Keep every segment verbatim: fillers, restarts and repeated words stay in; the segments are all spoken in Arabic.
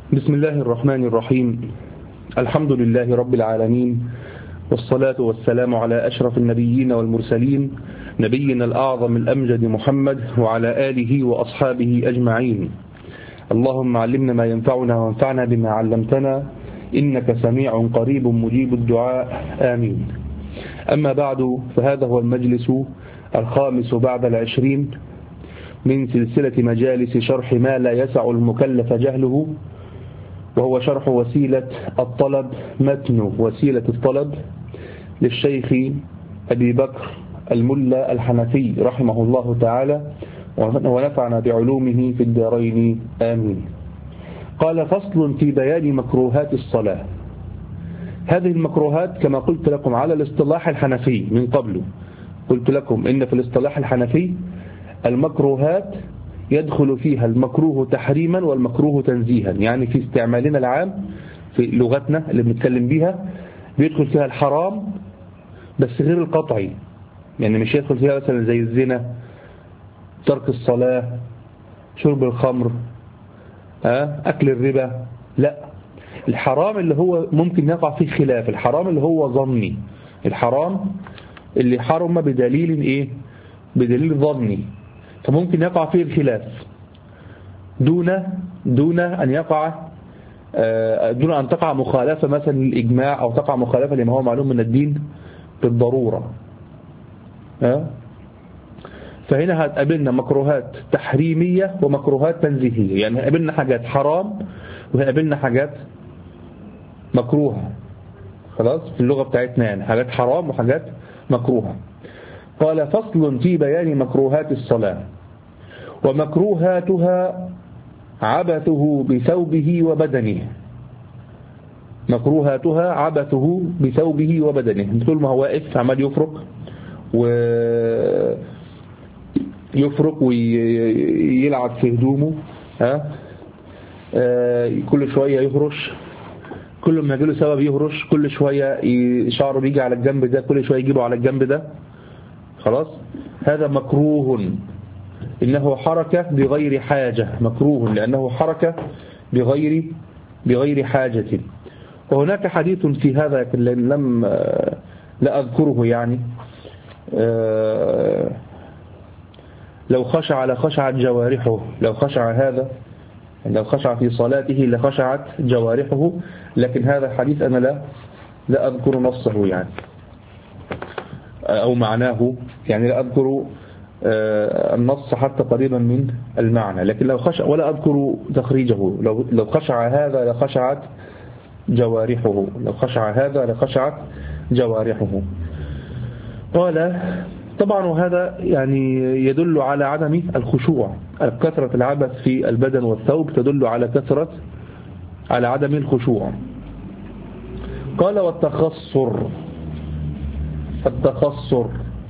بسم الله الرحمن الرحيم. الحمد لله رب العالمين، والصلاة والسلام على أشرف النبيين والمرسلين، نبينا الأعظم الأمجد محمد وعلى آله وأصحابه أجمعين. اللهم علمنا ما ينفعنا وانفعنا بما علمتنا، إنك سميع قريب مجيب الدعاء، آمين. أما بعد، فهذا هو المجلس الخامس بعد العشرين من سلسلة مجالس شرح ما لا يسع المكلف جهله، وهو شرح وسيلة الطلب، متن وسيلة الطلب للشيخ أبي بكر الملا الحنفي رحمه الله تعالى، ونفعنا بعلومه في الدارين، آمين. قال: فصل في بيان مكروهات الصلاة. هذه المكروهات كما قلت لكم على الاصطلاح الحنفي من قبل، قلت لكم إن في الاصطلاح الحنفي المكروهات يدخل فيها المكروه تحريما والمكروه تنزيها، يعني في استعمالنا العام في لغتنا اللي بنتكلم بيها بيدخل فيها الحرام بس غير القطعي، يعني مش يدخل فيها مثلا زي الزنا، ترك الصلاة، شرب الخمر، أكل الربا. لا، الحرام اللي هو ممكن يقع فيه خلاف، الحرام اللي هو ظني، الحرام اللي حرم بدليل إيه؟ بدليل ظني، فممكن يقع فيه الخلاف دون دون أن يقع دون أن تقع مخالفة مثلا للإجماع، أو تقع مخالفة لما هو معلوم من الدين بالضرورة. فهنا هتقابلنا مكروهات تحريمية ومكروهات تنزيهية، يعني هتقابلنا حاجات حرام وهتقابلنا حاجات مكروهة، خلاص في اللغة بتاعتنا، يعني حاجات حرام وحاجات مكروهة. قال: فصل في بيان مكروهات الصلاة. ومكروهاتها عبثه بثوبه وبدنه. مكروهاتها عبثه بثوبه وبدنه، طول ما هو واقف عمال يفرق ويفرق ويلعب في هدومه، ها كل شوية يهرش، كل ما يجيله سبب يهرش، كل شوية شعره بيجي على الجنب ده، كل شوية يجيبه على الجنب ده، خلاص هذا مكروه، إنه حركة بغير حاجة، مكروه لأنه حركة بغير بغير حاجة. وهناك حديث في هذا لم لا أذكره، يعني لو خشع لخشعت جوارحه، لو خشع هذا لو خشع في صلاته لخشعت جوارحه، لكن هذا الحديث أنا لا لا أذكر نصه يعني أو معناه، يعني لا أذكر النص حتى قريبا من المعنى، لكن لو خشع ولا أذكر تخريجه، لو لو خشع هذا لخشعت جوارحه، لو خشع هذا لخشعت جوارحه. قال: طبعا وهذا يعني يدل على عدم الخشوع، كثرة العبث في البدن والثوب تدل على كثرة على عدم الخشوع. قال: والتخصر. التخصر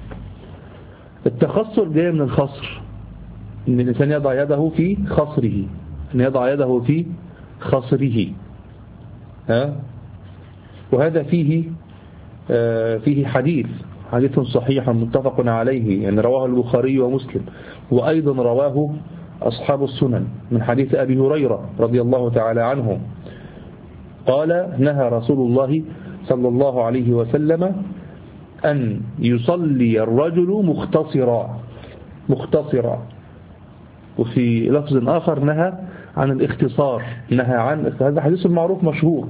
التخصر جاي من الخصر، ان الانسان يضع يده في خصره، ان يضع يده في خصره، ها وهذا فيه آه فيه حديث حديث صحيح متفق عليه، يعني رواه البخاري ومسلم، وأيضا رواه أصحاب السنن من حديث أبي هريرة رضي الله تعالى عنه قال: نهى رسول الله صلى الله عليه وسلم أن يصلي الرجل مختصرا مختصرا وفي لفظ آخر نهى عن الاختصار، نهى عن هذا حديث معروف مشهور،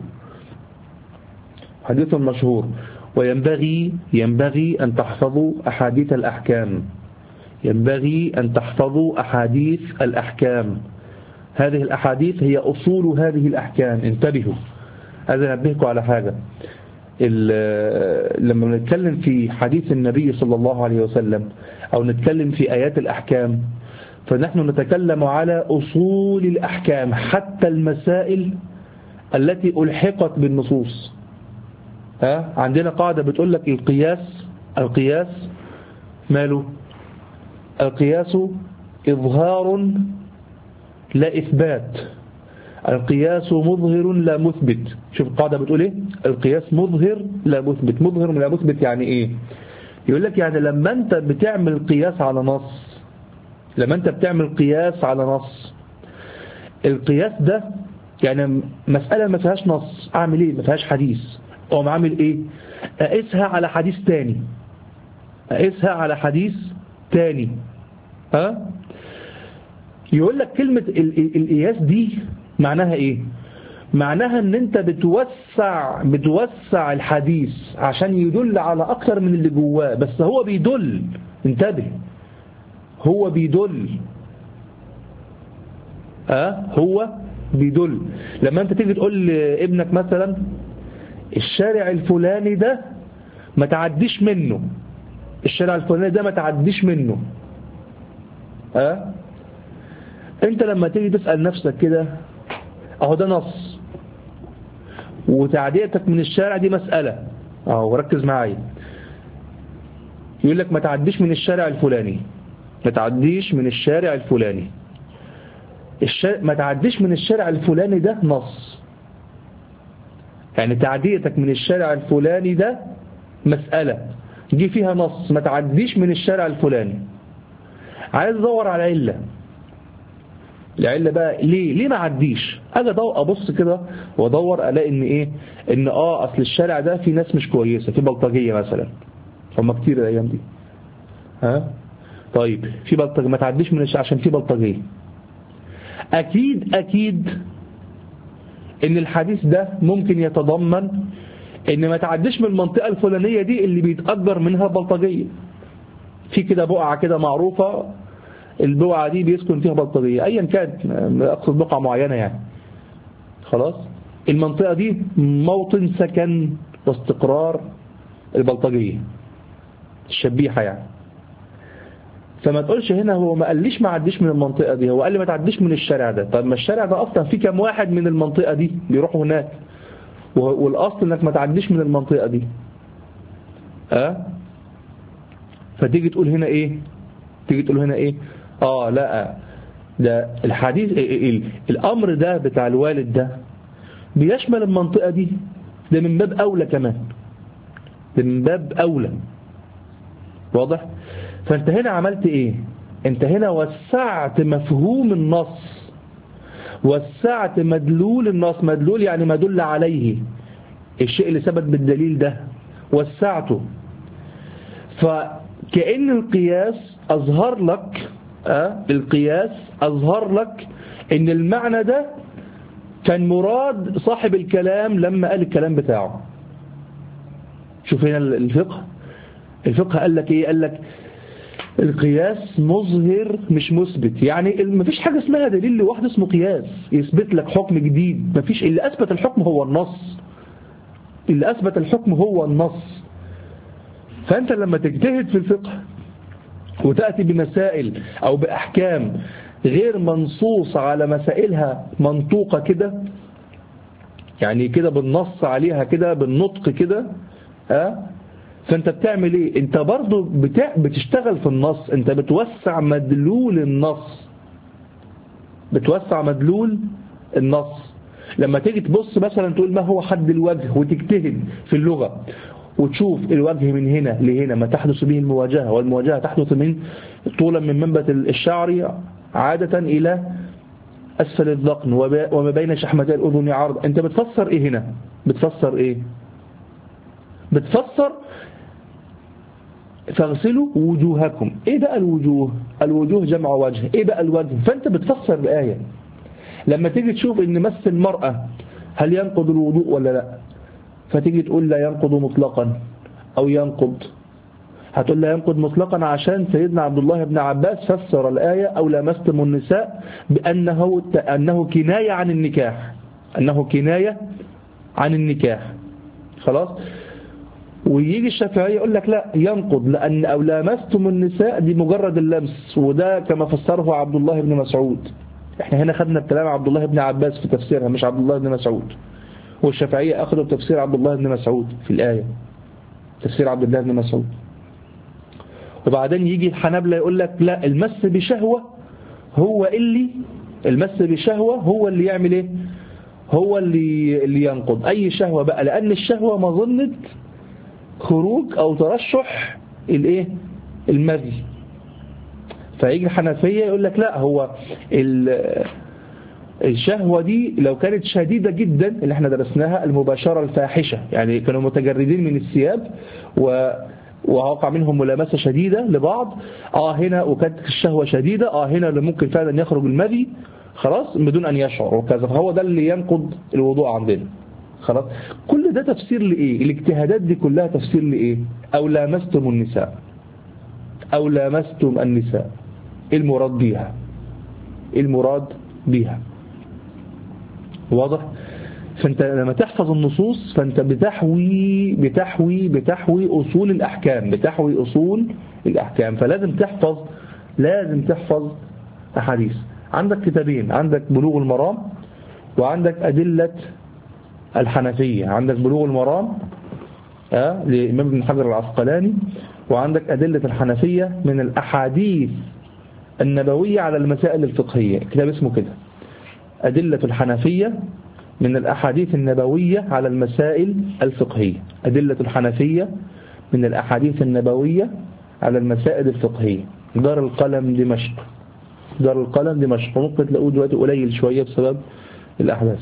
حديث مشهور. وينبغي ينبغي أن تحفظوا أحاديث الأحكام، ينبغي أن تحفظوا أحاديث الأحكام، هذه الأحاديث هي أصول هذه الأحكام، انتبهوا. هذا نبهكم على حاجة، لما نتكلم في حديث النبي صلى الله عليه وسلم أو نتكلم في آيات الأحكام، فنحن نتكلم على أصول الأحكام، حتى المسائل التي ألحقت بالنصوص. ها عندنا قاعدة بتقول لك القياس القياس ماله؟ القياس إظهار لا إثبات، القياس مظهر لا مثبت. شوف القاعدة بتقول إيه؟ القياس مظهر لا مثبت. مظهر لا مثبت يعني إيه؟ يقول لك يعني لما أنت بتعمل قياس على نص، لما أنت بتعمل قياس على نص، القياس ده يعني مسألة ما فيهاش نص أعمل إيه؟ ما فيهاش حديث، أقوم عامل إيه؟ أقيسها على حديث تاني، أقيسها على حديث تاني. ها؟ يقول لك كلمة القياس دي معناها إيه؟ معناها ان انت بتوسع بتوسع الحديث عشان يدل على اكتر من اللي جواه، بس هو بيدل، انتبه، هو بيدل اه هو بيدل. لما انت تيجي تقول لابنك مثلا الشارع الفلاني ده ما تعديش منه، الشارع الفلاني ده ما تعديش منه، اه انت لما تيجي تسأل نفسك كده، اهو ده نص وتعديتك من الشارع دي مسألة، اهو ركز معايا، يقول لك ما تعديش من الشارع الفلاني، ما تعديش من الشارع الفلاني، الشارع ما تعديش من الشارع الفلاني ده نص، يعني تعديتك من الشارع الفلاني ده مسألة جي فيها نص ما تعديش من الشارع الفلاني. عايز ادور على علة، العلة بقى ليه ليه ما عديش، اجي ابص كده وادور الاقي ان ايه، ان اه اصل الشارع ده في ناس مش كويسة، في بلطجية مثلا، هم كتير الايام دي، ها طيب في بلطجية ما تعديش من الشارع عشان في بلطجية. اكيد اكيد ان الحديث ده ممكن يتضمن ان ما تعديش من المنطقة الفلانية دي اللي بيتأجر منها بلطجية، في كده بقعة كده معروفة، البقعة دي بيسكن فيها بلطجية ايا كانت، اقصد بقعة معينة يعني، خلاص المنطقة دي موطن سكن واستقرار البلطجية الشبيحة يعني. فما تقولش هنا هو ما قاليش ما عديش من المنطقة دي، هو قال لي ما تعديش من الشارع ده. طب ما الشارع ده اصلا في كم واحد من المنطقة دي بيروحوا هناك، والاصل انك ما تعديش من المنطقة دي، اه فتيجي تقول هنا ايه، تيجي تقول هنا ايه، اه لا ده الحديث الامر ده بتاع الوالد ده بيشمل المنطقة دي، ده من باب اولى كمان، ده من باب اولى، واضح؟ فانت هنا عملت ايه، انت هنا وسعت مفهوم النص، وسعت مدلول النص، مدلول يعني ما دل عليه، الشيء اللي ثبت بالدليل ده وسعته. فكأن القياس أظهر لك أه؟ القياس أظهر لك ان المعنى ده كان مراد صاحب الكلام لما قال الكلام بتاعه. شوف هنا الفقه، الفقه قال لك ايه، قال لك القياس مظهر مش مثبت، يعني مفيش حاجة اسمها دليل لوحده اسمه قياس يثبت لك حكم جديد، مفيش، اللي أثبت الحكم هو النص، اللي أثبت الحكم هو النص. فأنت لما تجتهد في الفقه وتأتي بمسائل أو بأحكام غير منصوص على مسائلها منطوقة كده، يعني كده بالنص عليها كده بالنطق كده، ها فانت بتعمل ايه، انت برضو بتاع بتشتغل في النص، انت بتوسع مدلول النص، بتوسع مدلول النص. لما تيجي تبص مثلا تقول ما هو حد الوجه وتجتهد في اللغة وتشوف الوجه من هنا لهنا ما تحدث به المواجهة، والمواجهة تحدث من طولا من منبت الشعر عادة إلى أسفل الذقن وما بين شحمتي الأذن عرض. انت بتفسر ايه هنا، بتفسر ايه، بتفسر فاغسلوا وجوهكم، ايه بقى الوجوه، الوجوه جمع وجه، ايه بقى الوجه، فانت بتفسر الآية. لما تيجي تشوف ان مس المرأة هل ينقض الوضوء ولا لا، فتيجي تقول لا ينقض مطلقا او ينقض، هتقول لا ينقض مطلقا عشان سيدنا عبد الله بن عباس فسر الآية او لمستم النساء بأنه أنه كناية عن النكاح، أنه كناية عن النكاح، خلاص. ويجي الشافعي يقول لك لا ينقض، لأن أو لامستم النساء دي مجرد اللمس، وده كما فسره عبد الله بن مسعود. احنا هنا خدنا الكلام عبد الله بن عباس في تفسيرها مش عبد الله بن مسعود، والشافعية أخذوا بتفسير عبد الله بن مسعود في الآية، تفسير عبد الله بن مسعود. وبعدين يجي الحنابلة يقول لك لا المس بشهوة هو اللي المس بشهوة هو اللي يعمل ايه، هو اللي اللي ينقض أي شهوة بقى، لأن الشهوة مظنة خروج أو ترشح الايه المذي. فيجي الحنفية يقول لك لا هو الشهوة دي لو كانت شديدة جدا اللي احنا درسناها المباشرة الفاحشة، يعني كانوا متجردين من الثياب و ووقع منهم ملامسة شديدة لبعض، اه هنا وكانت الشهوة شديدة، اه هنا اللي ممكن فعلا يخرج المذي خلاص بدون أن يشعر وكذا، فهو ده اللي ينقض الوضوء عندنا. خلاص، كل ده تفسير لإيه؟ الاجتهادات دي كلها تفسير لإيه؟ أو لامستم النساء، أو لامستم النساء، إيه المراد بيها؟ إيه المراد بيها؟ واضح؟ فانت لما تحفظ النصوص فانت بتحوي بتحوي بتحوي أصول الأحكام، بتحوي أصول الأحكام، فلازم تحفظ لازم تحفظ أحاديث. عندك كتابين، عندك بلوغ المرام وعندك أدلة الحنفية. عندك بلوغ المرام آه لإمام ابن حجر العسقلاني، وعندك أدلة الحنفية من الأحاديث النبوية على المسائل الفقهية، كتاب اسمه كده أدلة الحنفية من الأحاديث النبوية على المسائل الفقهية. أدلة الحنفية من الأحاديث النبوية على المسائل الفقهية. دار القلم دمشق، دار القلم دمشق، ممكن تلاقوه دلوقتي قليل شوية بسبب الأحداث.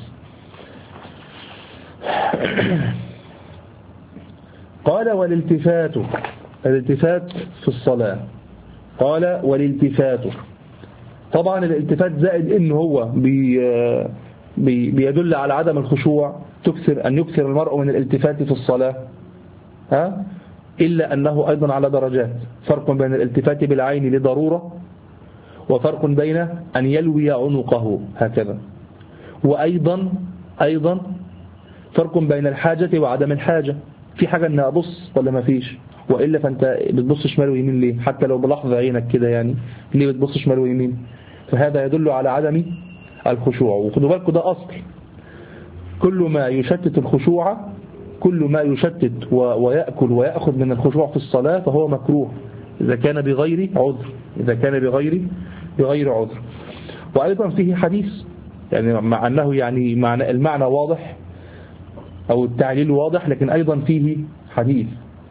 قال والالتفات، الالتفات في الصلاة. قال والالتفات، طبعا الالتفات زائد إنه هو بي بي بيدل على عدم الخشوع، تكثر أن يكثر المرء من الالتفات في الصلاة، ها؟ إلا أنه أيضا على درجات، فرق بين الالتفات بالعين لضرورة، وفرق بين أن يلوي عنقه هكذا، وأيضا أيضا فرق بين الحاجة وعدم الحاجة. في حاجة أن أبص ولا ما فيش، وإلا فأنت بتبص شمال ويمين ليه؟ حتى لو بلحظة عينك كده يعني ليه بتبص شمال ويمين؟ فهذا يدل على عدم الخشوع. وخدوا بالكم ده أصل، كل ما يشتت الخشوع، كل ما يشتت ويأكل ويأخذ من الخشوع في الصلاة فهو مكروه إذا كان بغير عذر، إذا كان بغير بغير عذر. وأيضا فيه حديث، يعني مع أنه يعني معنى المعنى واضح أو التعليل واضح، لكن أيضا فيه حديث.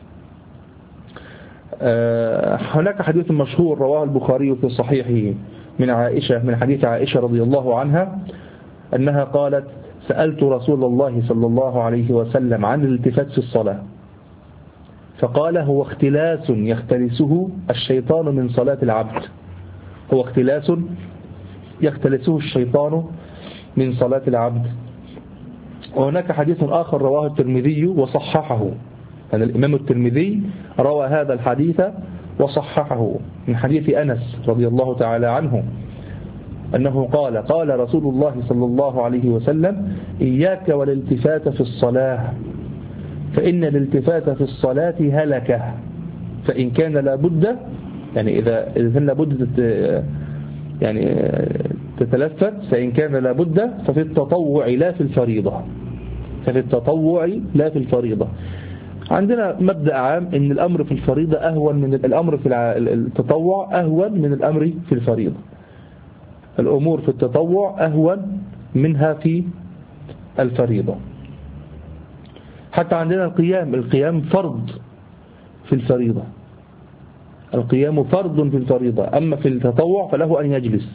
هناك حديث مشهور رواه البخاري في صحيحه من عائشة، من حديث عائشة رضي الله عنها أنها قالت: سألت رسول الله صلى الله عليه وسلم عن الالتفات في الصلاة، فقال: هو اختلاس يختلسه الشيطان من صلاة العبد، هو اختلاس يختلسه الشيطان من صلاة العبد. وهناك حديث آخر رواه الترمذي وصححه، أن الإمام الترمذي روى هذا الحديث وصححه من حديث أنس رضي الله تعالى عنه أنه قال: قال رسول الله صلى الله عليه وسلم: إياك والالتفات في الصلاة، فإن الالتفات في الصلاة هلكة، فإن كان لابد، يعني إذا إذا كان لابد يعني تتلفت، فإن كان لابد ففي التطوع لا في الفريضة، ففي التطوع لا في الفريضة. عندنا مبدأ عام إن الأمر في الفريضة أهون من الأمر في التطوع، أهون من الأمر في الفريضة. الأمور في التطوع أهون منها في الفريضة. حتى عندنا القيام، القيام فرض في الفريضة، القيام فرض في الفريضة، أما في التطوع فله أن يجلس،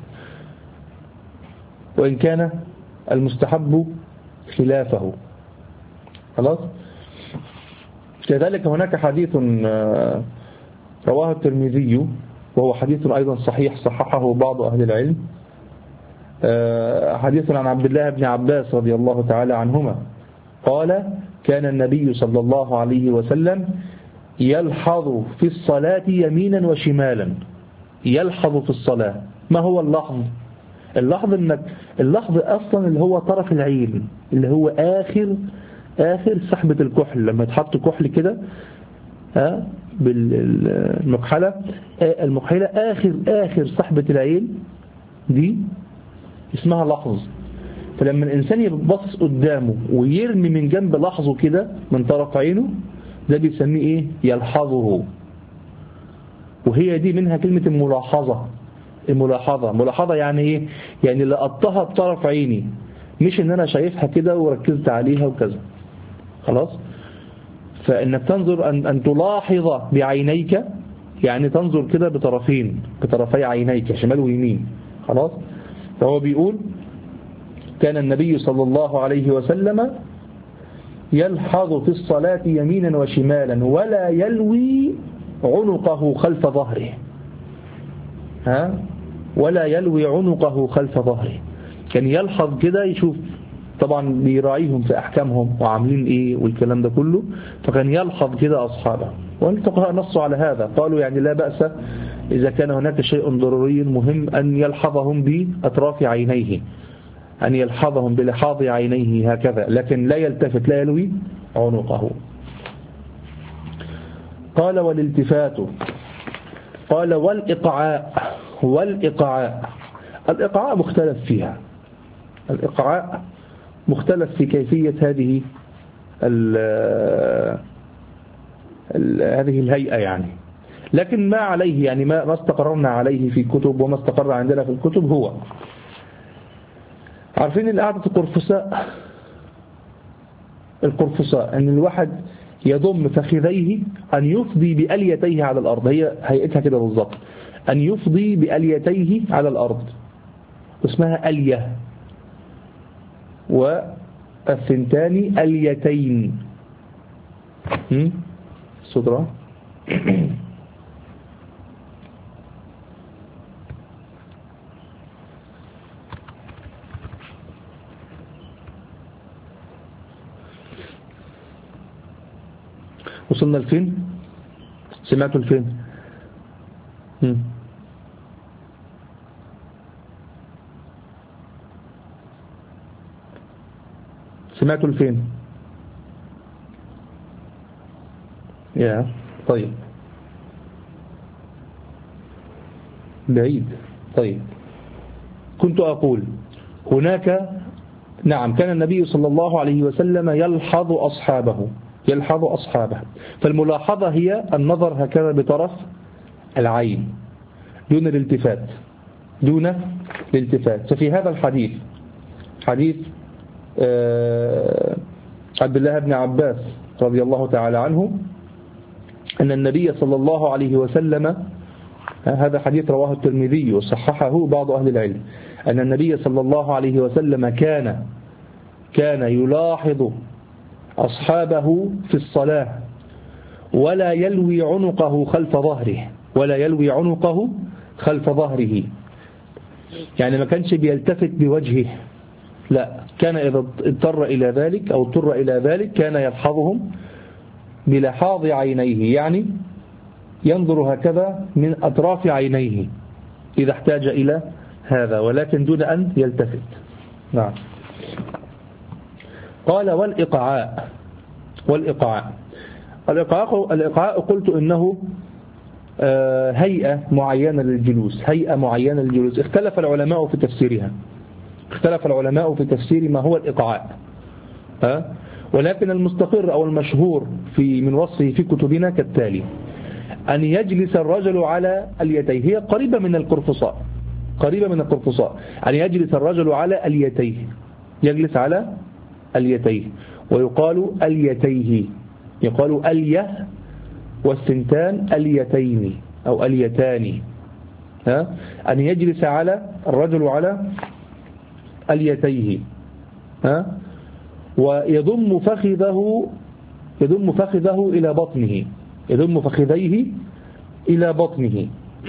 وإن كان المستحب خلافه. خلاص. كذلك هناك حديث رواه الترمذي وهو حديث أيضا صحيح، صححه بعض أهل العلم، حديث عن عبد الله بن عباس رضي الله تعالى عنهما قال: كان النبي صلى الله عليه وسلم يلحظ في الصلاة يمينا وشمالا. يلحظ في الصلاة، ما هو اللحظ؟ اللحظ انك اللحظ اصلا اللي هو طرف العين، اللي هو اخر اخر سحبة الكحل، لما تحط كحل كده ها بالمكحلة، المكحلة اخر اخر سحبة العين دي اسمها لحظ. فلما الانسان يبص قدامه ويرمي من جنب لحظه كده من طرف عينه، ده بيسميه ايه؟ يلحظه. وهي دي منها كلمة الملاحظة. الملاحظة، ملاحظة يعني ايه؟ يعني لقطها بطرف عيني، مش ان انا شايفها كده وركزت عليها وكذا. خلاص. فانك تنظر ان, أن تلاحظ بعينيك، يعني تنظر كده بطرفين، بطرفي عينيك شمال ويمين. خلاص. فهو بيقول كان النبي صلى الله عليه وسلم يلحظ في الصلاة يمينا وشمالا ولا يلوي عنقه خلف ظهره. ها ولا يلوي عنقه خلف ظهره، كان يلحظ كده يشوف، طبعا بيراعيهم في أحكامهم وعاملين إيه والكلام ده كله، فكان يلحظ كده أصحابه. والفقهاء نصوا على هذا، قالوا يعني لا بأس إذا كان هناك شيء ضروري مهم أن يلحظهم بأطراف عينيه، أن يلحظهم بلحاظ عينيه هكذا، لكن لا يلتفت، لا يلوي عنقه. قال والالتفات، قال والإقعاء. والإقعاء الإقعاء مختلف فيها، الإقعاء مختلف في كيفية هذه ال ال هذه الهيئة يعني، لكن ما عليه يعني ما ما استقررنا عليه في كتب وما استقر عندنا في الكتب هو، عارفين القعدة القرفصاء، القرفصاء أن الواحد يضم فخذيه، أن يفضي بأليتيه على الأرض، هي هيئتها كده بالظبط، أن يفضي بأليتيه على الأرض، اسمها ألية. والثنتان أليتين صدرة وصلنا لفين؟ سمعتوا لفين؟ هم. سمعتوا لفين؟ يا طيب بعيد. طيب كنت أقول هناك، نعم، كان النبي صلى الله عليه وسلم يلحظ أصحابه، يلحظ أصحابه، فالملاحظة هي النظر هكذا بطرف العين دون الالتفات، دون الالتفات. ففي هذا الحديث، حديث عبد الله بن عباس رضي الله تعالى عنه، أن النبي صلى الله عليه وسلم، هذا حديث رواه الترمذي وصححه بعض أهل العلم، أن النبي صلى الله عليه وسلم كان كان يلاحظ أصحابه في الصلاة ولا يلوي عنقه خلف ظهره، ولا يلوي عنقه خلف ظهره، يعني ما كانش بيلتفت بوجهه، لا، كان إذا اضطر إلى ذلك أو اضطر إلى ذلك كان يلحظهم بلحاظ عينيه، يعني ينظر هكذا من أطراف عينيه إذا احتاج إلى هذا، ولكن دون أن يلتفت. نعم. قال والإقعاء. والإقعاء الإقعاء, الإقعاء قلت إنه هيئة معينة للجلوس، هيئة معينة للجلوس. اختلف العلماء في تفسيرها، اختلف العلماء في تفسير ما هو الإقعاء، ها؟ ولكن المستقر أو المشهور في من وصفه في كتبنا كالتالي: أن يجلس الرجل على اليتيه، هي قريبة من القرفصاء، قريبة من القرفصاء، أن يجلس الرجل على اليتيه، يجلس على اليتيه، ويقال اليتيه، يقال اليه والسنتان اليتين أو اليتان، ها؟ أن يجلس على الرجل على اليتيه، ها؟ ويضم فخذه يضم فخذه إلى بطنه، يضم فخذيه إلى بطنه،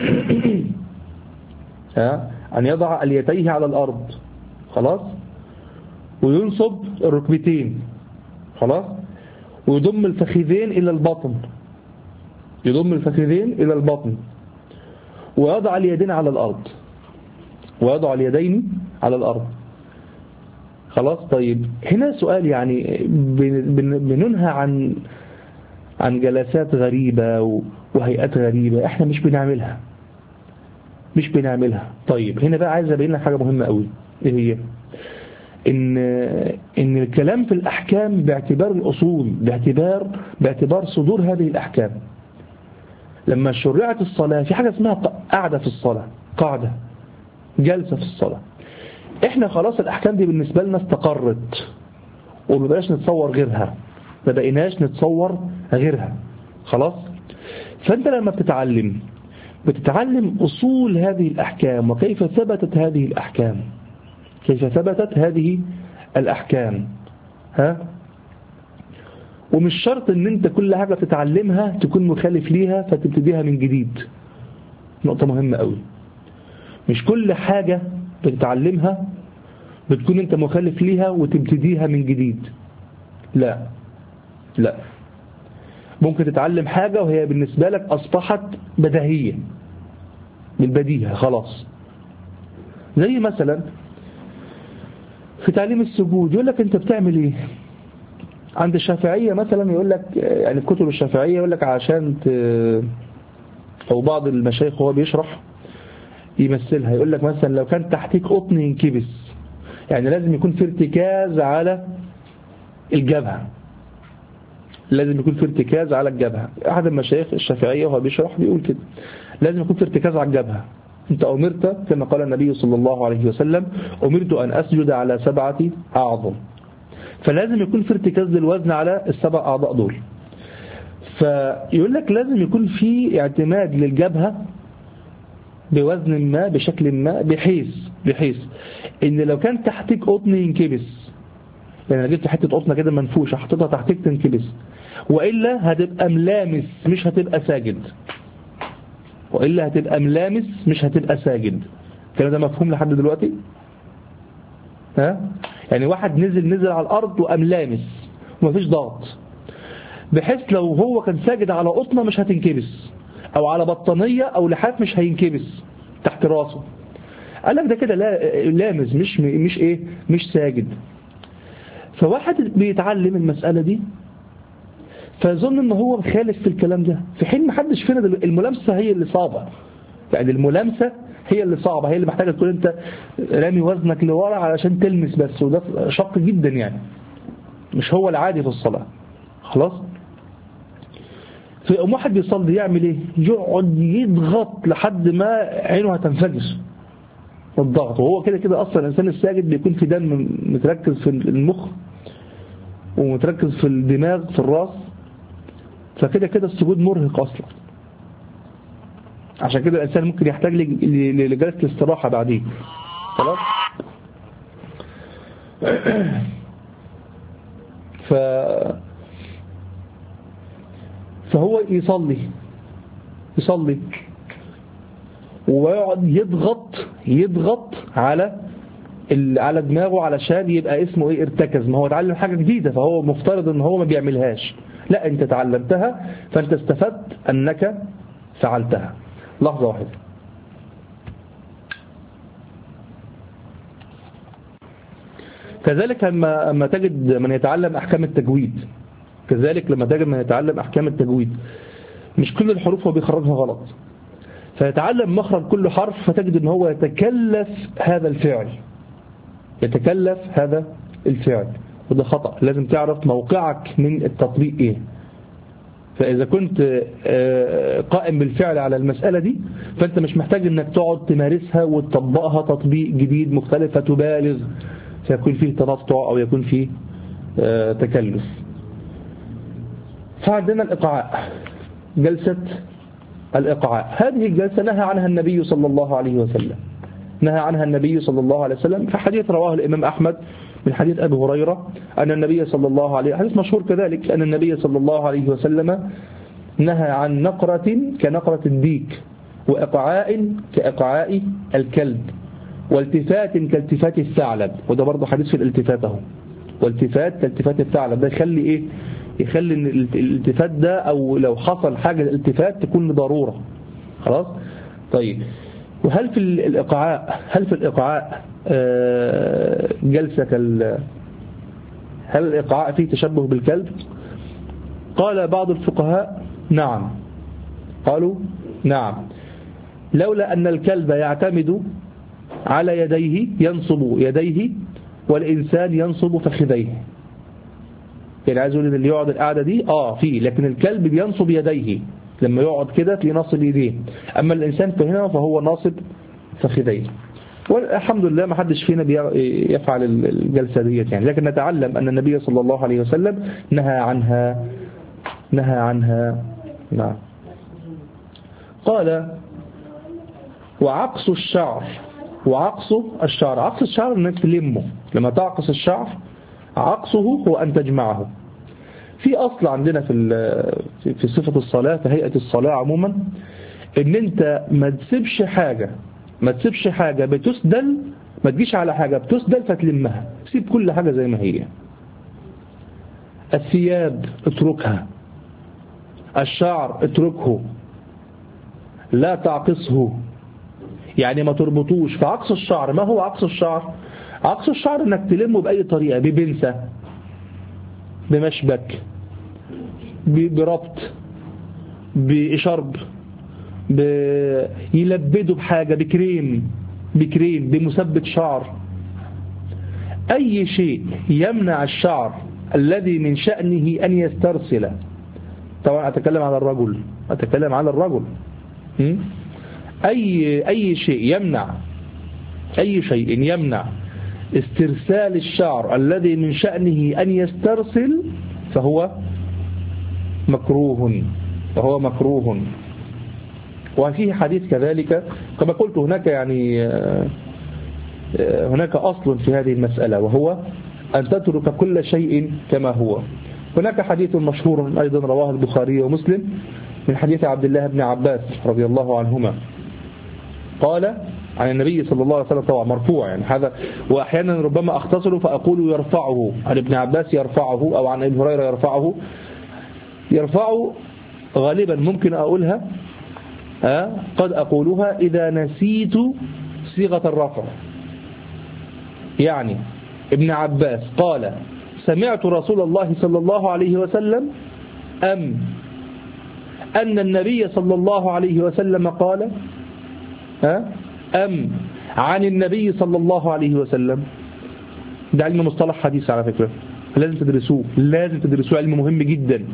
ها؟ أن يضع اليتيه على الأرض، خلاص، وينصب الركبتين، خلاص، ويضم الفخذين إلى البطن، يضم الفخذين إلى البطن، ويضع اليدين على الأرض، ويضع اليدين على الأرض، خلاص. طيب هنا سؤال، يعني بننهى عن عن جلسات غريبة وهيئات غريبة احنا مش بنعملها، مش بنعملها. طيب هنا بقى عايز ابين لك حاجة مهمة قوي، ايه هي؟ ان ان الكلام في الاحكام باعتبار الاصول، باعتبار باعتبار صدور هذه الاحكام. لما شرعت الصلاة في حاجة اسمها قاعدة في الصلاة، قاعدة، جلسة في الصلاة. احنا خلاص الاحكام دي بالنسبة لنا استقرت وما بقاش نتصور غيرها، ما بقيناش نتصور غيرها، خلاص. فانت لما بتتعلم بتتعلم اصول هذه الاحكام وكيف ثبتت هذه الاحكام، كيف ثبتت هذه الأحكام. ها؟ ومش شرط ان انت كل حاجة تتعلمها تكون مخالف ليها فتبتديها من جديد. نقطة مهمة قوي. مش كل حاجة بتتعلمها بتكون انت مخالف ليها وتبتديها من جديد. لا لا ممكن تتعلم حاجة وهي بالنسبة لك أصبحت بديهية بالبديهة خلاص. زي مثلا في تعليم السجود يقول لك انت بتعمل ايه عند الشافعية مثلا، يقول لك يعني الكتب الشافعية يقول لك عشان ت... او بعض المشايخ وهو بيشرح يمثلها، يقول لك مثلا لو كان تحتيك قطن ينكبس، يعني لازم يكون في ارتكاز على الجبهة، لازم يكون في ارتكاز على الجبهة. أحد المشايخ الشافعية وهو بيشرح بيقول كده لازم يكون في ارتكاز على الجبهة. أنت أمرت كما قال النبي صلى الله عليه وسلم أمرت أن أسجد على سبعة أعظم، فلازم يكون في ارتكاز للوزن على السبع أعضاء دول. فيقول لك لازم يكون في اعتماد للجبهة بوزن ما بشكل ما، بحيث بحيث إن لو كان تحتك قطن ينكبس، يعني جبت حتة قطنة كده منفوشة حطيتها تحتك تنكبس، وإلا هتبقى ملامس مش هتبقى ساجد، وإلا هتبقى ملامس مش هتبقى ساجد. الكلام ده مفهوم لحد دلوقتي؟ ها؟ يعني واحد نزل نزل على الأرض وقام لامس ومفيش ضغط، بحيث لو هو كان ساجد على قطنة مش هتنكبس، أو على بطانية أو لحاف مش هينكبس تحت راسه. قال لك ده كده لا لامس مش مش إيه مش ساجد. فواحد بيتعلم المسألة دي فيظن ان هو مخالف في الكلام ده، في حين محدش فينا الملامسة هي اللي صعبة، يعني الملامسة هي اللي صعبة، هي اللي محتاجة تكون انت رامي وزنك لورا علشان تلمس بس، وده شق جدا يعني مش هو العادي في الصلاة. خلاص. في واحد بيصلي يعمل ايه؟ يقعد يضغط لحد ما عينه هتنفجر الضغط، وهو كده كده اصلا الانسان الساجد بيكون في دم متركز في المخ ومتركز في الدماغ في الراس، فكده كده السجود مرهق اصلا. عشان كده الانسان ممكن يحتاج لجلسة الاستراحة بعدين. خلاص. ف فهو يصلي يصلي ويقعد يضغط يضغط على على دماغه علشان يبقى اسمه ايه ارتكز. ما هو اتعلم حاجة جديدة فهو مفترض ان هو ما بيعملهاش، لا انت تعلمتها فانت استفدت انك فعلتها. لحظة واحدة. كذلك لما لما تجد من يتعلم احكام التجويد، كذلك لما تجد من يتعلم احكام التجويد مش كل الحروف هو بيخرجها غلط، فيتعلم مخرج كل حرف فتجد ان هو يتكلف هذا الفعل يتكلف هذا الفعل وده خطأ. لازم تعرف موقعك من التطبيق ايه. فإذا كنت قائم بالفعل على المسألة دي فأنت مش محتاج انك تقعد تمارسها وتطبقها تطبيق جديد مختلف فتبالغ فيكون فيه تنطع أو يكون فيه تكلف. فعندنا الإقعاء، جلسة الإقعاء. هذه الجلسة نهى عنها النبي صلى الله عليه وسلم نهى عنها النبي صلى الله عليه وسلم في حديث رواه الإمام أحمد من حديث أبي هريرة أن النبي صلى الله عليه حديث مشهور كذلك أن النبي صلى الله عليه وسلم نهى عن نقرة كنقرة الديك، وإقعاء كإقعاء الكلب، والتفات كالتفات الثعلب. وده برضه حديث في الالتفات اهو. والتفات كالتفات الثعلب ده يخلي إيه؟ يخلي إن الالتفات ده أو لو حصل حاجة الالتفات تكون لضرورة. خلاص. طيب وهل في الإقعاء هل في الإقعاء جلسة كال هل الإقعاء فيه تشبه بالكلب؟ قال بعض الفقهاء نعم، قالوا نعم، لولا أن الكلب يعتمد على يديه ينصب يديه والإنسان ينصب فخذيه. يعني عايز يقول ان اللي يقعد القعدة دي اه فيه، لكن الكلب بينصب يديه لما يقعد كده في ناصب يديه، أما الإنسان فهنا فهو ناصب فخذيه. والحمد لله ما حدش فينا يفعل الجلسة ديت يعني، لكن نتعلم أن النبي صلى الله عليه وسلم نهى عنها نهى عنها نعم. قال وعقص الشعر وعقصه الشعر. عقص الشعر انك تلمه، لما تعقص الشعر عقصه هو أن تجمعه. في أصل عندنا في في صفة الصلاة، في هيئة الصلاة عموما، ان انت ما تسيبش حاجة ما تسيبش حاجة بتسدل، ما تجيش على حاجة بتسدل فتلمها، سيب كل حاجة زي ما هي. الثياب اتركها، الشعر اتركه، لا تعقصه، يعني ما تربطوش. فعقص الشعر، ما هو عقص الشعر؟ عقص الشعر انك تلمه بأي طريقة، ببنسة، بمشبك، بربط، بإشرب، يلبده بحاجة، بكريم بكريم بمثبت شعر، أي شيء يمنع الشعر الذي من شأنه أن يسترسل. طبعا أتكلم على الرجل أتكلم على الرجل أي أي شيء يمنع أي شيء يمنع استرسال الشعر الذي من شأنه أن يسترسل فهو مكروه فهو مكروه. وفيه حديث كذلك كما قلت، هناك يعني هناك أصل في هذه المسألة، وهو أن تترك كل شيء كما هو. هناك حديث مشهور أيضا رواه البخاري ومسلم من حديث عبد الله بن عباس رضي الله عنهما، قال عن النبي صلى الله عليه وسلم، طبعا مرفوع يعني هذا، وأحيانا ربما أختصره فأقول يرفعه، عن ابن عباس يرفعه، أو عن ابي هريرة يرفعه. يرفعه غالبا ممكن أقولها أه؟ قد أقولها إذا نسيت صيغة الرفع. يعني ابن عباس قال سمعت رسول الله صلى الله عليه وسلم، أم أن النبي صلى الله عليه وسلم قال، أه؟ أم عن النبي صلى الله عليه وسلم. ده علم مصطلح حديث على فكرة، لازم تدرسوه لازم تدرسوه علم مهم جدا.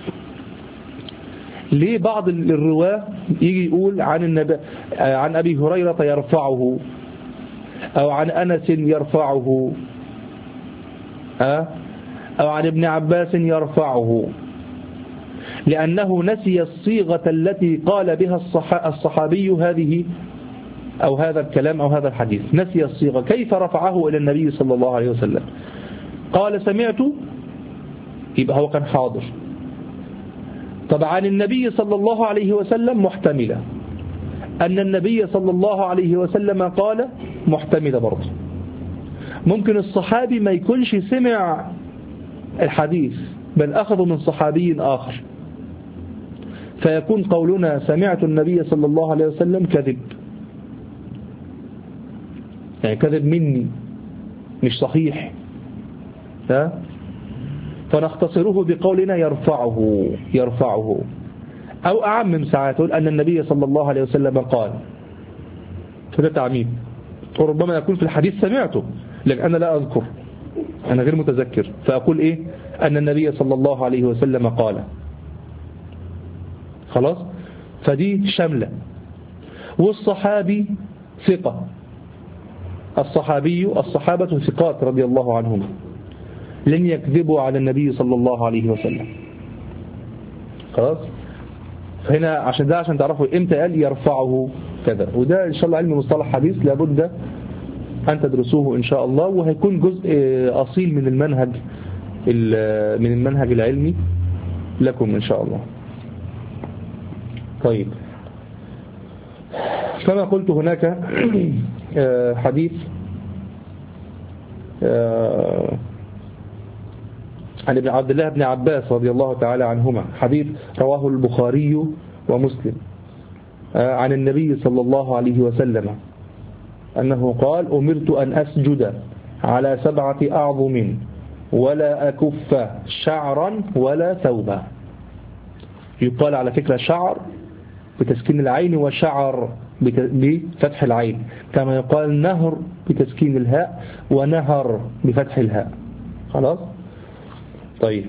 ليه بعض الرواة يجي يقول عن النبي عن أبي هريرة يرفعه، أو عن أنس يرفعه، أو عن ابن عباس يرفعه؟ لأنه نسي الصيغة التي قال بها الصحابي هذه أو هذا الكلام أو هذا الحديث، نسي الصيغة. كيف رفعه إلى النبي صلى الله عليه وسلم؟ قال سمعت، يبقى هو كان حاضر. طب عن النبي صلى الله عليه وسلم محتملة، أن النبي صلى الله عليه وسلم قال محتملة برضه. ممكن الصحابي ما يكونش سمع الحديث بل أخذه من صحابي آخر، فيكون قولنا سمعت النبي صلى الله عليه وسلم كذب، يعني كذب مني مش صحيح، ها؟ فنختصره بقولنا يرفعه يرفعه أو أعمم ساعات أن النبي صلى الله عليه وسلم قال، فده تعميم. وربما يكون في الحديث سمعته لكن أنا لا أذكر، أنا غير متذكر، فأقول إيه أن النبي صلى الله عليه وسلم قال، خلاص. فدي شاملة. والصحابي ثقة، الصحابي الصحابة ثقات رضي الله عنهم لن يكذبوا على النبي صلى الله عليه وسلم، خلاص. فهنا عشان ده عشان تعرفوا امتى قال يرفعه كذا. وده ان شاء الله علم مصطلح حديث لابد ان تدرسوه ان شاء الله، وهيكون جزء اصيل من المنهج من المنهج العلمي لكم ان شاء الله. طيب، كما قلت هناك حديث عن ابن عبد الله بن عباس رضي الله تعالى عنهما، حديث رواه البخاري ومسلم عن النبي صلى الله عليه وسلم أنه قال أمرت أن أسجد على سبعة أعظم ولا أكف شعرا ولا ثوبا. يقال على فكرة شعر بتسكين العين وشعر بفتح العين، كما يقال نهر بتسكين الهاء ونهر بفتح الهاء، خلاص. طيب،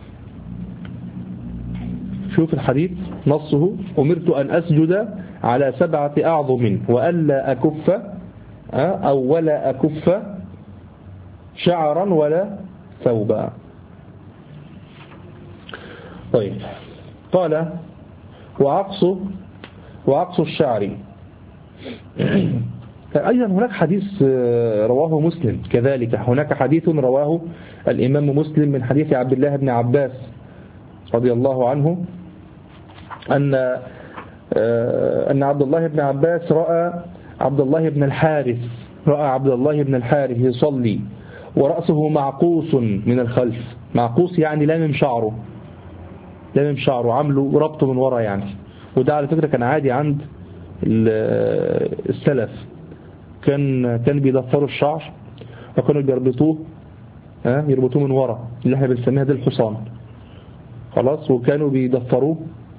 شوف الحديث نصه أمرت أن أسجد على سبعة أعظم وألا أكف أو ولا أكف شعرا ولا ثوبا. طيب، قال وعقص وعقص الشعر أيضا هناك حديث رواه مسلم كذلك، هناك حديث رواه الإمام مسلم من حديث عبد الله بن عباس رضي الله عنه أن أن عبد الله بن عباس رأى عبد الله بن الحارث رأى عبد الله بن الحارث يصلي ورأسه معقوس من الخلف. معقوس يعني لامم شعره، لامم شعره عامله ربطه من ورا يعني. وده على فكرة كان عادي عند السلف، كان كان بيضفروا الشعر وكانوا بيربطوه ها يربطوه من ورا اللي احنا بنسميها دي الحصان خلاص، وكانوا بيضفروه.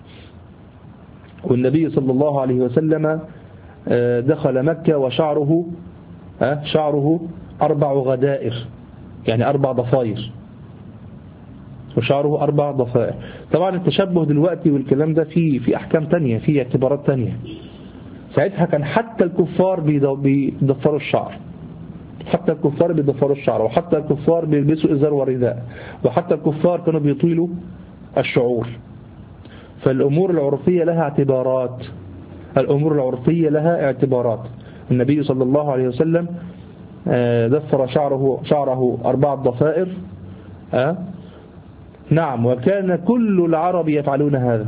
والنبي صلى الله عليه وسلم دخل مكة وشعره ها شعره أربع غدائر، يعني أربع ضفائر، وشعره أربع ضفائر. طبعا التشبه دلوقتي والكلام ده في في أحكام تانية، في اعتبارات تانية. ساعتها كان حتى الكفار بيضفروا الشعر، حتى الكفار بيضفروا الشعر، وحتى الكفار بيلبسوا إزار ورداء، وحتى الكفار كانوا بيطيلوا الشعور. فالأمور العرفية لها اعتبارات، الأمور العرفية لها اعتبارات. النبي صلى الله عليه وسلم ضفر شعره شعره أربع ضفائر أه؟ نعم. وكان كل العرب يفعلون هذا،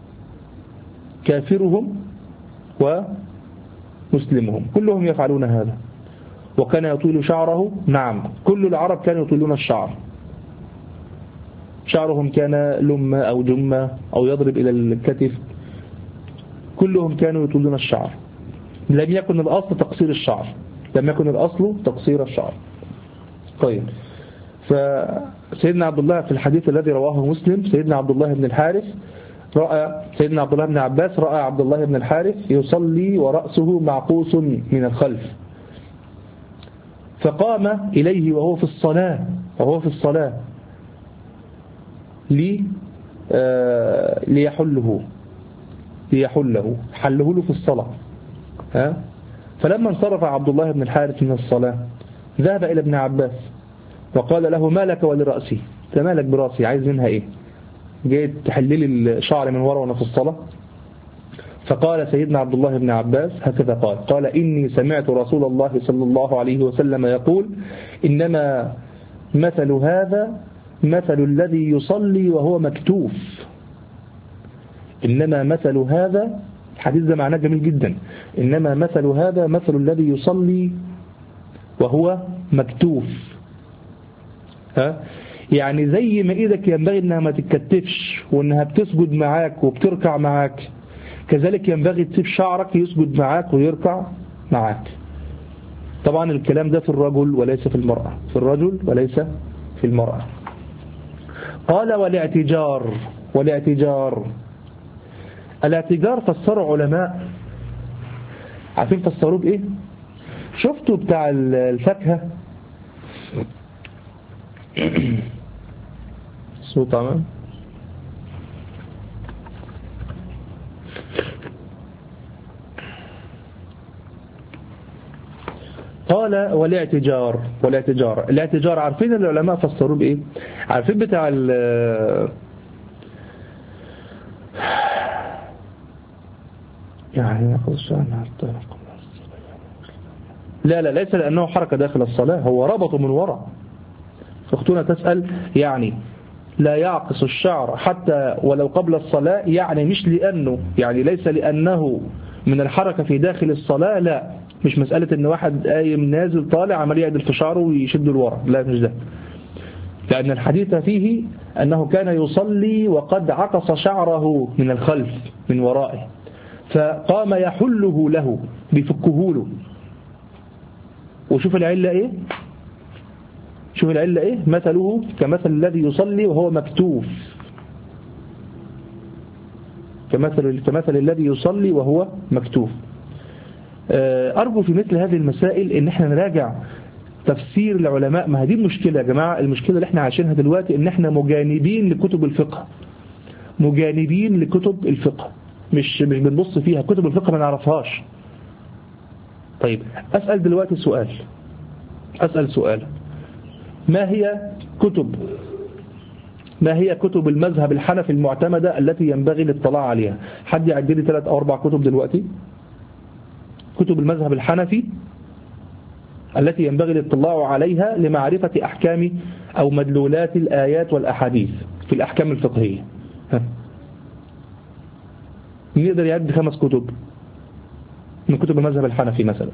كافرهم ومسلمهم كلهم يفعلون هذا. وكان يطيل شعره، نعم كل العرب كانوا يطيلون الشعر، شعرهم كان لمة أو جمة أو يضرب إلى الكتف، كلهم كانوا يطيلون الشعر. لم يكن الأصل تقصير الشعر، لم يكن الأصل تقصير الشعر. طيب، فسيدنا عبد الله في الحديث الذي رواه مسلم، سيدنا عبد الله بن الحارث رأى سيدنا عبد الله بن عباس رأى عبد الله بن الحارث يصلي ورأسه معقوس من الخلف، فقام إليه وهو في الصلاة وهو في الصلاة لي آه ليحله ليحله حله له في الصلاة ها. فلما انصرف عبد الله بن الحارث من الصلاة ذهب إلى ابن عباس وقال له: ما لك ولرأسي؟ انت مالك برأسي؟ عايز منها ايه؟ جاي تحللي الشعر من ورا وانا في الصلاة؟ فقال سيدنا عبد الله بن عباس هكذا قال قال إني سمعت رسول الله صلى الله عليه وسلم يقول: إنما مثل هذا مثل الذي يصلي وهو مكتوف. إنما مثل هذا، الحديث ده معناه جميل جدا، إنما مثل هذا مثل الذي يصلي وهو مكتوف. ها؟ يعني زي ما إيدك ينبغي إنها ما تتكتفش وإنها بتسجد معاك وبتركع معاك، كذلك ينبغي تسيب شعرك يسجد معاك ويركع معاك. طبعا الكلام ده في الرجل وليس في المرأة، في الرجل وليس في المرأة. قال: والاعتجار. والاعتجار الاعتجار فسروا علماء، عارفين فسروه بإيه؟ شفتوا بتاع الفاكهة صوت عمام قال: والاعتجار. والاعتجار الاعتجار عارفين العلماء فسروه بإيه؟ عارفين بتاع ال يعني لا لا ليس لأنه حركة داخل الصلاة، هو ربطه من وراء. أختنا تسأل يعني لا يعقص الشعر حتى ولو قبل الصلاة، يعني مش لأنه يعني ليس لأنه من الحركة في داخل الصلاة، لا مش مسألة ان واحد قايم نازل طالع عمال يعدل في شعره ويشد لورا، لا مش ده. لأن الحديث فيه أنه كان يصلي وقد عقص شعره من الخلف من ورائه، فقام يحله له بفكه له. وشوف العلة ايه، شوف العلة ايه، مثله كمثل الذي يصلي وهو مكتوف، كمثل, كمثل الذي يصلي وهو مكتوف. أرجو في مثل هذه المسائل ان احنا نراجع تفسير العلماء. ما هذه المشكلة يا جماعة، المشكلة اللي احنا عايشينها دلوقتي ان احنا مجانبين لكتب الفقه، مجانبين لكتب الفقه، مش مش بنبص فيها كتب الفقه ما نعرفهاش. طيب أسأل دلوقتي سؤال، أسأل سؤال ما هي كتب ما هي كتب المذهب الحنفي المعتمدة التي ينبغي الاطلاع عليها؟ حد يعد لي ثلاث أو أربع كتب دلوقتي، كتب المذهب الحنفي التي ينبغي الاطلاع عليها لمعرفة أحكام أو مدلولات الآيات والأحاديث في الأحكام الفقهية. يقدر يعد خمس كتب من كتب المذهب الحنفي مثلا؟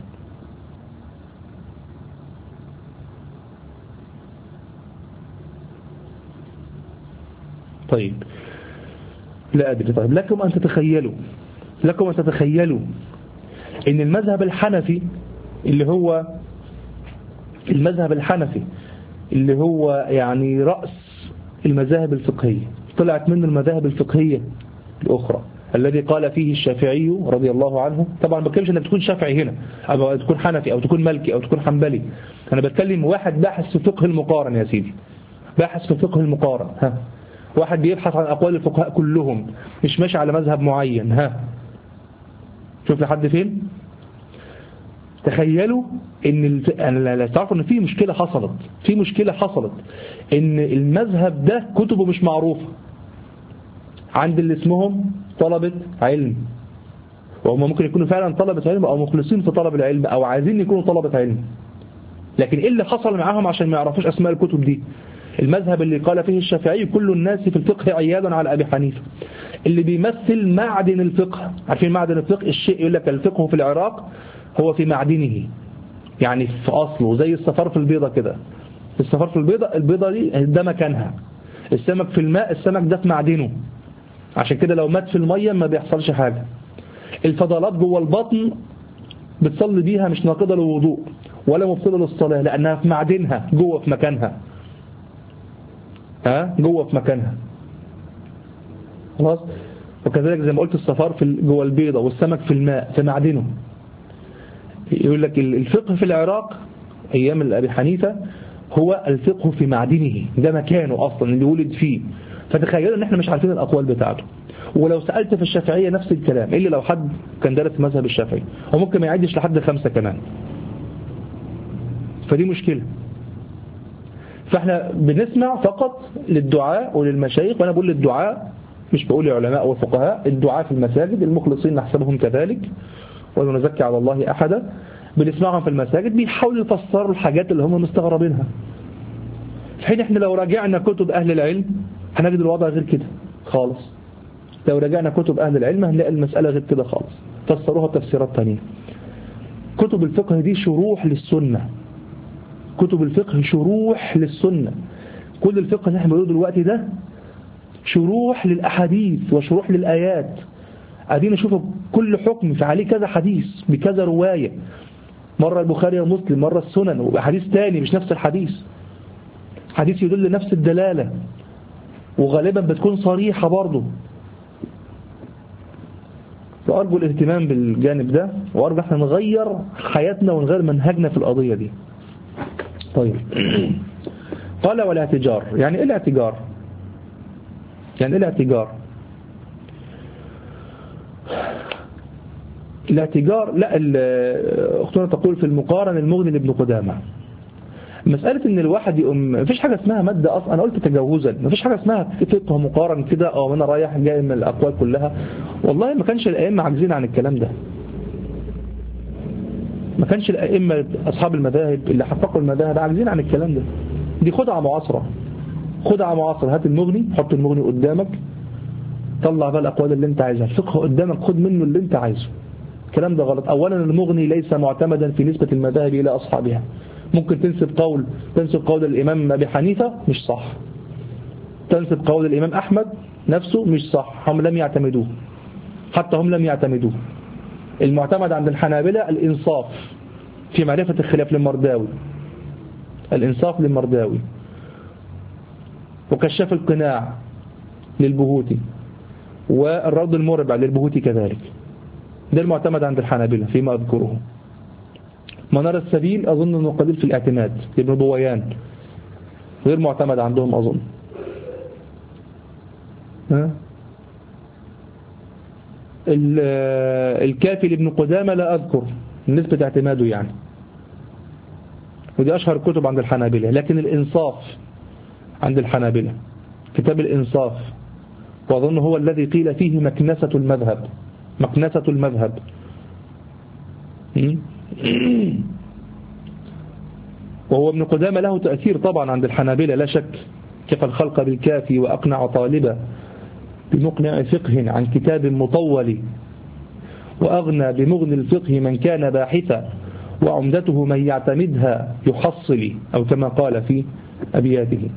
طيب لا أدري. طيب لكم أن تتخيلوا لكم أن تتخيلوا إن المذهب الحنفي اللي هو المذهب الحنفي اللي هو يعني رأس المذاهب الفقهية، طلعت منه المذاهب الفقهية الأخرى الذي قال فيه الشافعي رضي الله عنه. طبعا ما بتكلمش انك تكون شافعي هنا أو تكون حنفي أو تكون مالكي أو تكون حنبلي، أنا بتكلم واحد باحث في فقه المقارن يا سيدي، باحث في فقه المقارن. ها، واحد بيبحث عن أقوال الفقهاء كلهم، مش ماشي على مذهب معين. ها، شوف لحد فين. تخيلوا ان الف... انا لا تعرفوا ان في مشكلة حصلت في مشكلة حصلت ان المذهب ده كتبه مش معروفة عند اللي اسمهم طلبة علم، وهم ممكن يكونوا فعلا طلبة علم او مخلصين في طلب العلم او عايزين يكونوا طلبة علم، لكن ايه اللي حصل معاهم عشان ما يعرفوش اسماء الكتب دي؟ المذهب اللي قال فيه الشافعي كل الناس في الفقه عيادا على أبي حنيفة، اللي بيمثل معدن الفقه. عارفين معدن الفقه؟ الشيء يقول لك الفقه في العراق هو في معدنه، يعني في أصله، زي الصفار في البيضة كده. الصفار في البيضة، البيضة دي ده مكانها. السمك في الماء، السمك ده في معدنه، عشان كده لو مات في المية ما بيحصلش حاجة. الفضلات جوه البطن بتصلي بيها مش ناقضة للوضوء ولا مبطلة للصلاة، لأنها في معدنها، جوه في مكانها. ها، جوه في مكانها خلاص. وكذلك زي ما قلت الصفار في جوه البيضة والسمك في الماء في معدنه. يقول لك الفقه في العراق أيام الأبي حنيفة هو الفقه في معدنه، ده مكانه أصلا اللي ولد فيه. فتخيلوا ان احنا مش عارفين الأقوال بتاعته. ولو سألت في الشافعية نفس الكلام، إلا لو حد كان دارس مذهب الشافعي هو ممكن ما يعدش لحد خمسة كمان. فدي مشكلة. فاحنا بنسمع فقط للدعاء وللمشايخ، وانا بقول للدعاء مش بقول للعلماء والفقهاء، الدعاء في المساجد المخلصين نحسبهم كذلك ولا نزكي على الله أحدا، بنسمعهم في المساجد بيحاولوا يفسروا الحاجات اللي هم مستغربينها. في حين احنا لو راجعنا كتب أهل العلم هنجد الوضع غير كده خالص. لو راجعنا كتب أهل العلم هنلاقي المسألة غير كده خالص، فسروها بتفسيرات تانية. كتب الفقه دي شروح للسنة، كتب الفقه شروح للسنة. كل الفقه اللي احنا بنقوله دلوقتي ده شروح للأحاديث وشروح للآيات. قاعدين نشوف كل حكم في عليه كذا حديث بكذا رواية، مرة البخاري ومسلم، مرة السنن، وحديث تاني مش نفس الحديث، حديث يدل نفس الدلالة وغالبا بتكون صريحة برضه. وأرجو الاهتمام بالجانب ده، وأرجو احنا نغير حياتنا ونغير منهجنا في القضية دي. طيب قال والاعتجار، يعني ايه الاعتجار؟ يعني ايه الاعتجار؟ الاعتجار، لا اختنا تقول في المقارن المغني لابن قدامة. مسألة ان الواحد يقوم، مفيش حاجة اسمها مادة اصلا، انا قلت تجاوزا، مفيش حاجة اسمها فقه مقارن كده او انا رايح جاي من الاقوال كلها. والله ما كانش الائمة عاجزين عن الكلام ده، ما كانش الائمة اصحاب المذاهب اللي حققوا المذاهب عاجزين عن الكلام ده. دي خدعة معاصرة، خدعة معاصرة. هات المغني، حط المغني قدامك، طلع بقى الاقوال اللي انت عايزها، الفقه قدامك خد منه اللي انت عايزه. الكلام ده غلط. اولا المغني ليس معتمدا في نسبة المذاهب الى اصحابها. ممكن تنسب قول تنسب قول الامام ابي حنيفة مش صح، تنسب قول الامام احمد نفسه مش صح، هم لم يعتمدوه، حتى هم لم يعتمدوه. المعتمد عند الحنابلة الانصاف في معرفة الخلاف للمرداوي، الانصاف للمرداوي، وكشاف القناع للبهوتي، والرد المربع للبهوتي كذلك. ده المعتمد عند الحنابلة فيما أذكره. منار السبيل أظن أنه قليل في الاعتماد، ابن ضويان غير معتمد عندهم أظن. ها؟ الكافي لابن قدامة لا أذكر نسبة اعتماده يعني، ودي أشهر الكتب عند الحنابلة. لكن الإنصاف عند الحنابلة، كتاب الإنصاف، وأظن هو الذي قيل فيه مكنسة المذهب، مكنسة المذهب. وهو ابن قدامة له تأثير طبعا عند الحنابلة لا شك، كفى الخلق بالكافي وأقنع طالبا بمقنع فقه عن كتاب مطول، وأغنى بمغني الفقه من كان باحثا، وعمدته من يعتمدها يحصل، أو كما قال في أبياته،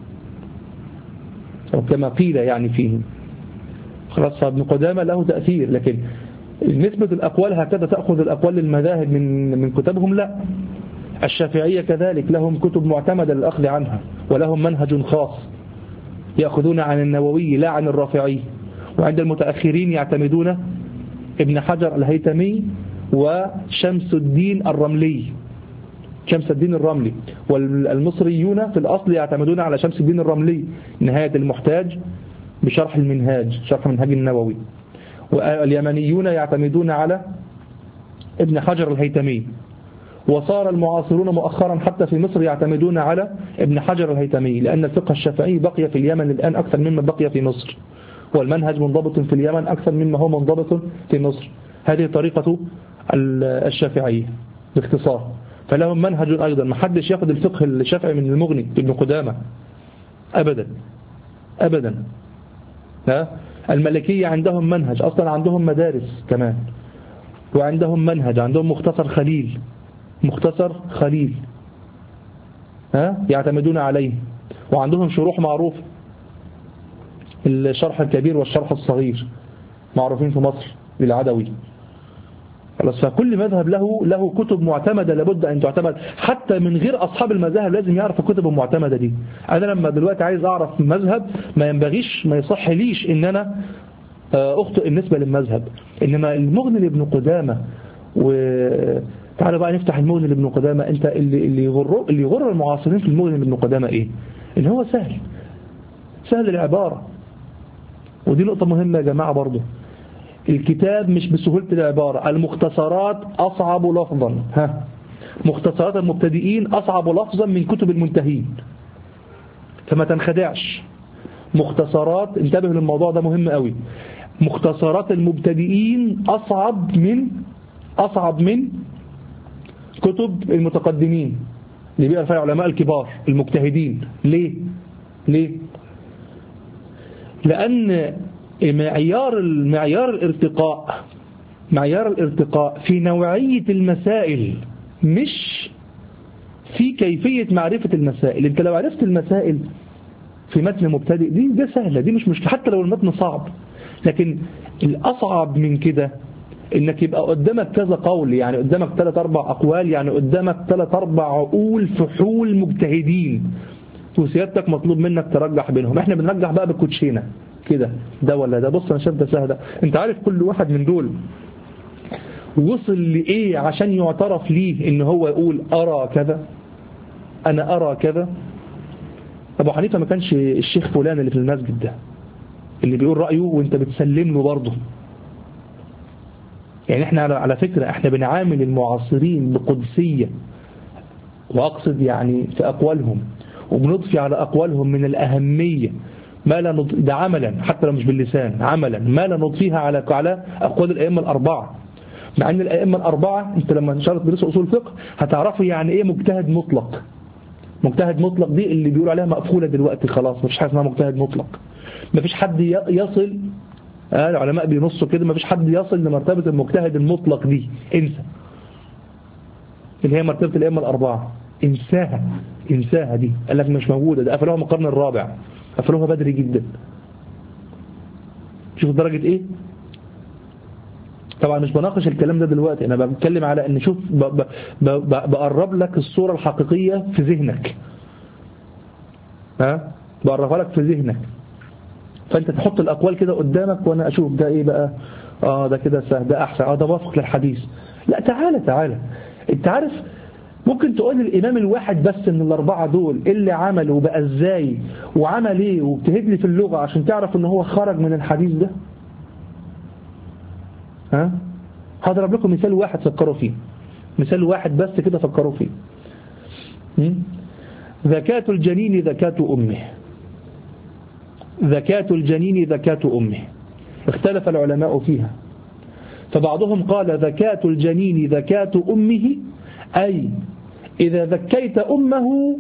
أو كما قيل يعني فيه. خلاص، فابن قدامة له تأثير، لكن نسبة الأقوال هكذا تأخذ الأقوال للمذاهب من من كتبهم؟ لا. الشافعية كذلك لهم كتب معتمدة للأخذ عنها، ولهم منهج خاص يأخذون عن النووي لا عن الرافعي. وعند المتأخرين يعتمدون ابن حجر الهيثمي وشمس الدين الرملي، شمس الدين الرملي. والمصريون في الأصل يعتمدون على شمس الدين الرملي نهاية المحتاج بشرح المنهاج، شرح منهاج النووي. واليمنيون يعتمدون على ابن حجر الهيثمي. وصار المعاصرون مؤخرا حتى في مصر يعتمدون على ابن حجر الهيثمي، لأن الفقه الشافعي بقي في اليمن الآن أكثر مما بقي في مصر، والمنهج منضبط في اليمن أكثر مما هو منضبط في مصر. هذه طريقة الشافعية باختصار. فلهم منهج أيضا، ما حدش يأخذ الفقه الشافعي من المغني ابن قدامة أبدا أبدا. ها؟ الملكية عندهم منهج، أصلا عندهم مدارس كمان، وعندهم منهج، عندهم مختصر خليل، مختصر خليل ها يعتمدون عليه، وعندهم شروح معروف، الشرح الكبير والشرح الصغير معروفين في مصر للعدوي. خلاص، فكل مذهب له له كتب معتمدة لابد أن تعتمد، حتى من غير أصحاب المذاهب لازم يعرفوا الكتب المعتمدة دي. أنا لما دلوقتي عايز أعرف مذهب ما ينبغيش ما يصح ليش إن أنا أخطئ النسبة للمذهب. إنما المغني لابن قدامة، وتعالى بقى نفتح المغني لابن قدامة. أنت اللي اللي يغر اللي يغر المعاصرين في المغني لابن قدامة إيه؟ إن هو سهل، سهل العبارة. ودي نقطة مهمة يا جماعة برضو، الكتاب مش بسهولة العبارة. المختصرات أصعب لفظا، ها مختصرات المبتدئين أصعب لفظا من كتب المنتهين، فما تنخدعش. مختصرات، انتبه للموضوع ده مهم قوي، مختصرات المبتدئين أصعب من أصعب من كتب المتقدمين اللي بيقرأ فيها العلماء الكبار المجتهدين. ليه؟ ليه؟ لأن معيار المعيار الارتقاء معيار الارتقاء في نوعية المسائل، مش في كيفية معرفة المسائل. انت لو عرفت المسائل في متن مبتدئ دي ده سهلة، دي مش مشكلة حتى لو المتن صعب. لكن الأصعب من كده انك يبقى قدامك كذا قول، يعني قدامك ثلاث اربع اقوال، يعني قدامك ثلاث اربع عقول فحول مجتهدين، وسيادتك مطلوب منك ترجح بينهم. احنا بنرجح بقى بالكوتشينه كده، ده ولا ده، بص انا شايف ده سهل. انت عارف كل واحد من دول وصل لإيه عشان يعترف ليه ان هو يقول أرى كذا، أنا أرى كذا. أبو حنيفة ما كانش الشيخ فلان اللي في المسجد ده اللي بيقول رأيه وانت بتسلم له برضه. يعني احنا على فكرة احنا بنعامل المعاصرين بقدسية، وأقصد يعني في أقوالهم، وبنضفي على أقوالهم من الأهمية ما لا نض... ده عملا حتى لو مش باللسان، عملا ما لا نضفيها على على أقوال الأئمة الأربعة. مع أن الأئمة الأربعة أنت لما إن شاء الله تدرسوا أصول الفقه هتعرفوا يعني إيه مجتهد مطلق. مجتهد مطلق دي اللي بيقولوا عليها مقفولة دلوقتي خلاص، مفيش حاجة اسمها مجتهد مطلق. مفيش حد يصل، آه العلماء بينصوا كده، مفيش حد يصل لمرتبة المجتهد المطلق دي، انسى. اللي هي مرتبة الأئمة الأربعة، انساها انساها دي، قال لك مش موجودة، ده قفلوها من القرن الرابع، قفلوها بدري جدا. شوف درجة ايه. طبعا مش بناقش الكلام ده دلوقتي، انا بتكلم على ان شوف ب ب ب بقرب لك الصورة الحقيقية في ذهنك، ها بقربها لك في ذهنك، فانت تحط الاقوال كده قدامك وانا اشوف ده ايه بقى. اه ده كده سهل، ده احسن، اه ده وافق للحديث. لا تعالى تعالى، انت عارف ممكن تقول الإمام الواحد بس من الأربعة دول اللي عمله بقى إزاي وعمل إيه، وبتهد لي في اللغة عشان تعرف إن هو خرج من الحديث ده. ها هضرب لكم مثال واحد فكروا فيه، مثال واحد بس كده فكروا فيه. ذكاة الجنين ذكاة أمه، ذكاة الجنين ذكاة أمه، اختلف العلماء فيها. فبعضهم قال ذكاة الجنين ذكاة أمه، أي إذا ذكيت أمه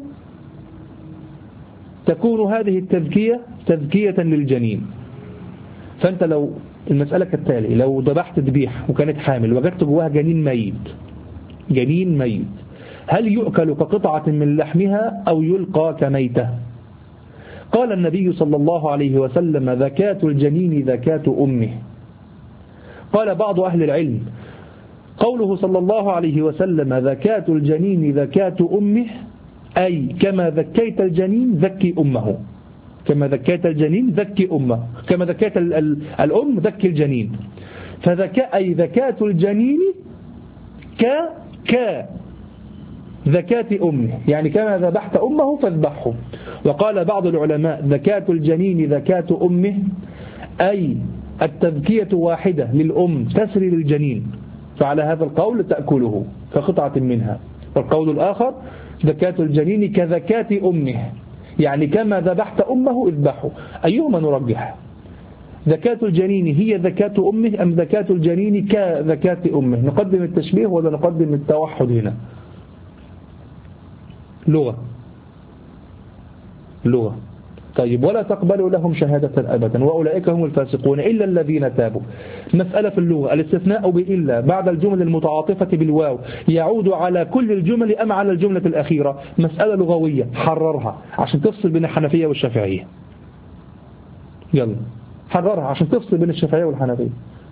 تكون هذه التذكية تذكية للجنين. فأنت لو المسألة كالتالي: لو ذبحت ذبيحة وكانت حامل وجدت جواها جنين ميت جنين ميت هل يؤكل كقطعة من لحمها أو يلقى كميتة؟ قال النبي صلى الله عليه وسلم: ذكاة الجنين ذكاة أمه. قال بعض أهل العلم: قوله صلى الله عليه وسلم ذكاة الجنين ذكاة أمه أي كما ذكيت الجنين ذكي أمه، كما ذكيت الجنين ذكي أمه، كما ذكيت الأم ذكي الجنين. فذكاء أي ذكاة الجنين ك ك ذكاة أمه، يعني كما ذبحت أمه فاذبحه. وقال بعض العلماء: ذكاة الجنين ذكاة أمه أي التذكية واحدة للأم تسري للجنين، فعلى هذا القول تأكله كقطعة منها. والقول الآخر: ذكاة الجنين كذكاة أمه، يعني كما ذبحت أمه اذبحه. أيهما نرجح؟ ذكاة الجنين هي ذكاة أمه أم ذكاة الجنين كذكاة أمه؟ نقدم التشبيه ولا نقدم التوحد هنا؟ لغة لغة طيب. ولا تقبلوا لهم شهادة أبدا وأولئك هم الفاسقون إلا الذين تابوا. مسألة في اللغة: الاستثناء بإلا بعد الجمل المتعاطفة بالواو يعود على كل الجمل أم على الجملة الأخيرة؟ مسألة لغوية، حررها عشان تفصل بين الحنفية والشافعية. يلا حررها عشان تفصل بين الشافعية والحنفية.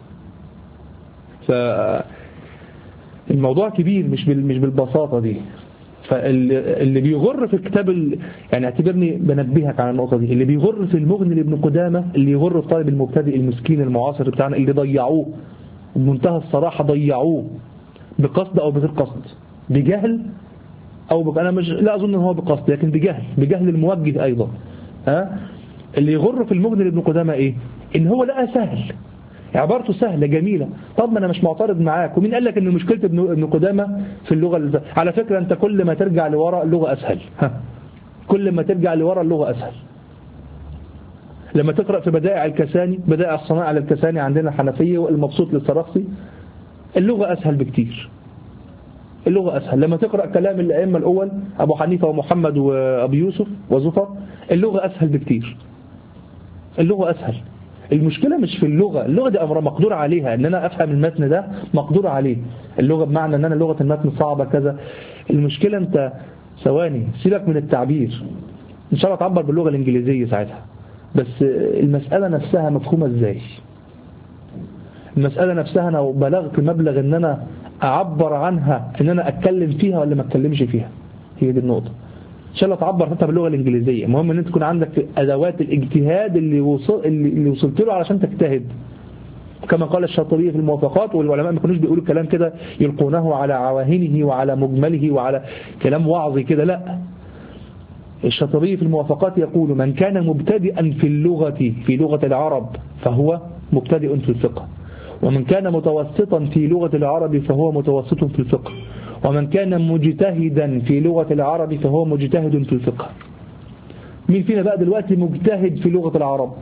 فالموضوع كبير، مش مش بالبساطة دي. فاللي بيغر في الكتاب ال... يعني اعتبرني بنبهك على النقطة دي، اللي بيغر في المغني لابن قدامة، اللي يغر في طالب المبتدئ المسكين المعاصر بتاعنا، اللي ضيعوه بمنتهى الصراحة، ضيعوه بقصد أو بغير قصد، بجهل أو بق... أنا مش لا أظن أنه هو بقصد، لكن بجهل، بجهل الموجه أيضا. ها؟ اللي يغر في المغني لابن قدامة إيه؟ إن هو لقى سهل، عبارته سهلة جميلة. طب ما أنا مش معترض معاك، ومين قال لك إن مشكلة ابن قدامة في اللغة اللي... على فكرة أنت كل ما ترجع لورا اللغة أسهل. ها. كل ما ترجع لورا اللغة أسهل. لما تقرأ في بدائع الكساني، بدائع الصناعة للكساني عندنا حنفية، والمبسوط للسرخسي، اللغة أسهل بكتير. اللغة أسهل. لما تقرأ كلام الأئمة الأول أبو حنيفة ومحمد وأبو يوسف وزفر، اللغة أسهل بكتير. اللغة أسهل. المشكلة مش في اللغة، اللغة دي أمر مقدور عليها، إن أنا أفهم المتن ده مقدور عليه. اللغة بمعنى إن أنا لغة المتن صعبة كذا. المشكلة أنت ثواني سيبك من التعبير، إن شاء الله تعبر باللغة الإنجليزية ساعتها، بس المسألة نفسها مفهومة إزاي؟ المسألة نفسها أنا بلغت مبلغ إن أنا أعبر عنها، إن أنا أتكلم فيها ولا ما أتكلمش فيها، هي دي النقطة. إن شاء الله تعبر حتى باللغة الإنجليزية. المهم إن أنت تكون عندك أدوات الاجتهاد اللي وصل اللي وصلت له علشان تجتهد. كما قال الشاطبي في الموافقات، والعلماء ما كانوش بيقولوا الكلام كده يلقونه على عواهنه وعلى مجمله وعلى كلام وعظي كده، لا. الشاطبي في الموافقات يقول: من كان مبتدئا في اللغة في لغة العرب فهو مبتدئ في الفقه، ومن كان متوسطا في لغة العرب فهو متوسط في الفقه، ومن كان مجتهدا في لغة العرب فهو مجتهد في الفقه. مين فينا بقى دلوقتي مجتهد في لغة العرب؟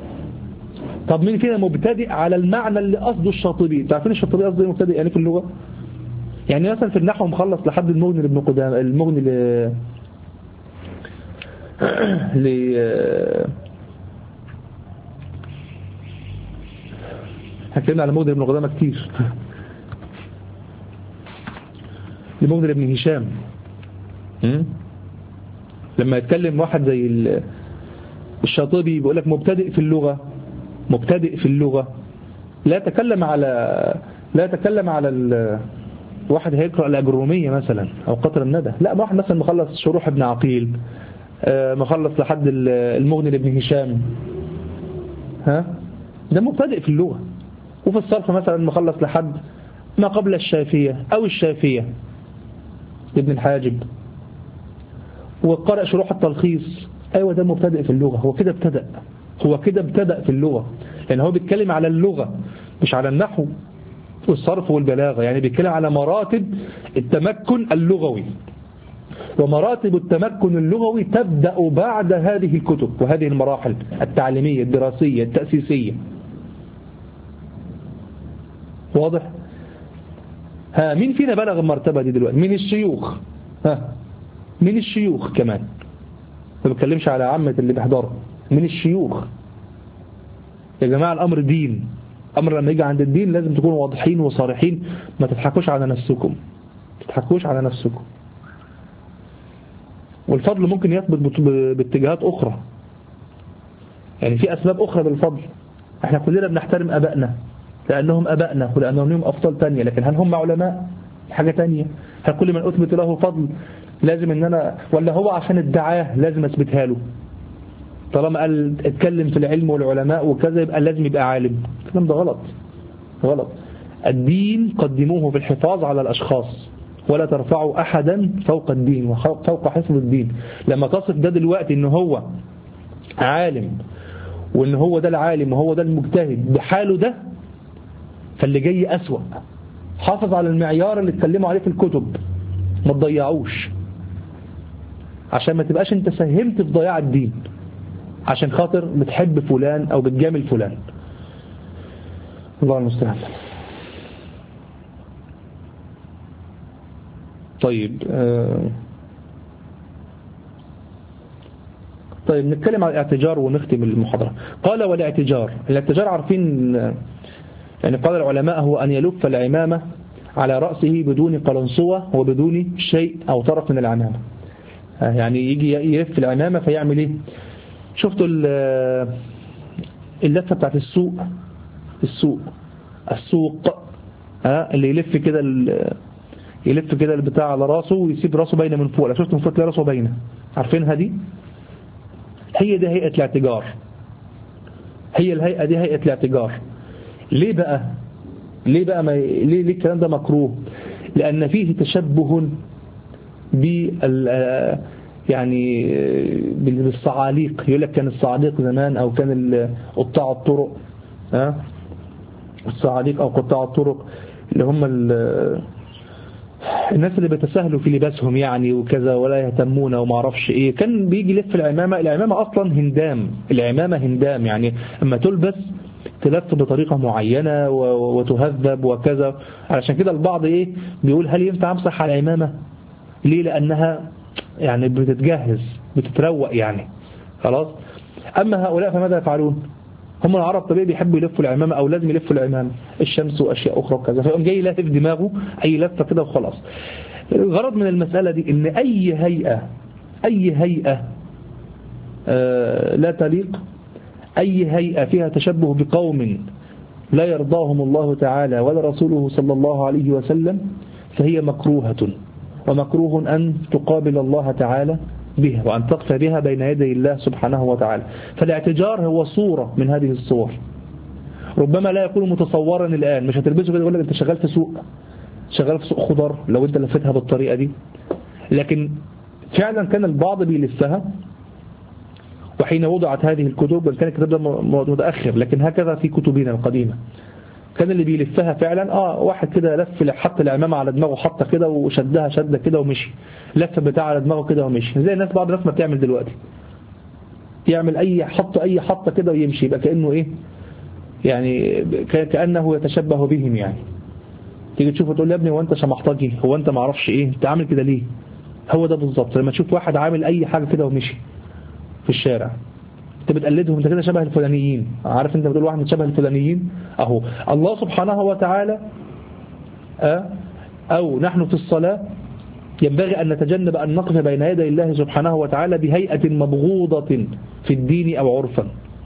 طب مين فينا مبتدئ على المعنى اللي قصده الشاطبي؟ تعرفين الشاطبي قصده ايه مبتدئ يعني في اللغة؟ يعني مثلا في النحو مخلص لحد المغني لابن قدامة، المغني ل ل هكلمنا على المغني لابن قدامة كتير. لمغني لابن هشام، لما يتكلم واحد زي الشاطبي بيقول لك مبتدئ في اللغة، مبتدئ في اللغة، لا يتكلم على لا يتكلم على ال... واحد هيقرأ الأجرومية مثلا أو قطر الندى، لا، واحد مثلا مخلص شروح ابن عقيل، مخلص لحد المغني لابن هشام، ها، ده مبتدئ في اللغة. وفي الصرف مثلا مخلص لحد ما قبل الشافية أو الشافية ابن الحاجب، وقرأ شروح التلخيص، أيوة ده مبتدئ في اللغة. هو كده ابتدأ، هو كده ابتدأ في اللغة، لأن هو بيتكلم على اللغة مش على النحو والصرف والبلاغة. يعني بيتكلم على مراتب التمكن اللغوي، ومراتب التمكن اللغوي تبدأ بعد هذه الكتب وهذه المراحل التعليمية الدراسية التأسيسية. واضح؟ ها، مين فينا بلغ المرتبة دي دلوقتي؟ من الشيوخ ها من الشيوخ كمان، ما بتكلمش على عامة اللي بيحضروا، من الشيوخ. يا جماعة الأمر دين، أمر لما يجي عند الدين لازم تكونوا واضحين وصارحين، ما تضحكوش على نفسكم، ما تضحكوش على نفسكم. والفضل ممكن يثبت باتجاهات أخرى، يعني في أسباب أخرى بالفضل. احنا كلنا بنحترم أبائنا لأنهم أبائنا ولأنهم لهم أفضل تانية، لكن هل هم علماء؟ حاجة تانية. هل كل من أثبت له فضل لازم ان انا، ولا هو عشان الدعاية لازم اثبتها له؟ طالما قال اتكلم في العلم والعلماء وكذا يبقى لازم يبقى عالم. الكلام ده غلط، غلط. الدين قدموه في الحفاظ على الأشخاص، ولا ترفعوا أحدا فوق الدين وفوق حفظ الدين. لما تصف ده دلوقتي ان هو عالم وان هو ده العالم وهو ده المجتهد بحاله ده، فاللي جاي أسوأ. حافظ على المعيار اللي اتكلموا عليه في الكتب، ما تضيعوش، عشان ما تبقاش انت ساهمت في ضياع الدين عشان خاطر بتحب فلان او بتجامل فلان. الله المستعان. طيب آه طيب نتكلم عن الاعتجار ونختم المحاضرة. قال والاعتجار، الاعتجار عارفين يعني قال العلماء هو أن يلف العمامة على رأسه بدون قلنسوة وبدون شيء أو طرف من العمامة. يعني يجي يلف العمامة فيعمل ايه؟ شفتوا اللفة بتاعت السوق، السوق السوق ها اللي يلف كده يلف كده البتاع على راسه ويسيب راسه باينه من فوق. لا شفت من فوق تلاقي راسه باينه، عارفينها دي؟ هي دي هيئة الاعتجار، هي الهيئة دي هيئة الاعتجار. ليه بقى ليه بقى ما ليه ليه الكلام ده مكروه؟ لأن فيه تشبه بال يعني بالصعاليق. يقول لك كان الصعاليق زمان أو كان قطاع الطرق، ها الصعاليق أو قطاع الطرق اللي هم الناس اللي بيتساهلوا في لباسهم يعني وكذا ولا يهتمون وما اعرفش ايه. كان بيجي يلف العمامة، العمامة أصلا هندام، العمامة هندام يعني اما تلبس تلف بطريقة معينة وتهذب وكذا. علشان كده البعض ايه بيقول هل ينفع امسح على العمامة؟ ليه؟ لأنها يعني بتتجهز بتتروق يعني خلاص. أما هؤلاء فماذا يفعلون؟ هم العرب طبيعي بيحبوا يلفوا العمامة أو لازم يلفوا العمامة، الشمس وأشياء أخرى وكذا، فيقوم جاي لافف دماغه أي لفة كده وخلاص. الغرض من المسألة دي إن أي هيئة أي هيئة آه لا تليق، أي هيئة فيها تشبه بقوم لا يرضاهم الله تعالى ولا رسوله صلى الله عليه وسلم فهي مكروهة، ومكروه أن تقابل الله تعالى بها وأن تقف بها بين يدي الله سبحانه وتعالى. فالاعتجار هو صورة من هذه الصور، ربما لا يكون متصورا الآن. مش هتلبسه كده يقول لك أنت شغال في سوق، شغال في سوق خضر لو أنت لفتها بالطريقة دي، لكن فعلا كان البعض بيلفها. وحين وضعت هذه الكتب، كان الكتاب ده متأخر لكن هكذا في كتبنا القديمة، كان اللي بيلفها فعلا اه واحد كده لف حط العمامة على دماغه حطه كده وشدها شدة كده ومشي، لف بتاع على دماغه كده ومشي، زي الناس بعض الناس ما بتعمل دلوقتي، يعمل اي حط اي حطه كده ويمشي، يبقى كأنه ايه يعني كأنه يتشبه بهم. يعني تيجي تشوفه تقول يا ابني هو انت شمحطجي، هو انت ما اعرفش ايه، انت عامل كده ليه؟ هو ده بالظبط لما تشوف واحد عامل اي حاجة كده ومشي في الشارع انت بتقلدهم، انت كده شبه الفلانيين. عارف انت بتقول واحد شبه الفلانيين؟ اهو الله سبحانه وتعالى اه او نحن في الصلاة ينبغي أن نتجنب أن نقف بين يدي الله سبحانه وتعالى بهيئة مبغوضة في الدين أو عرفا،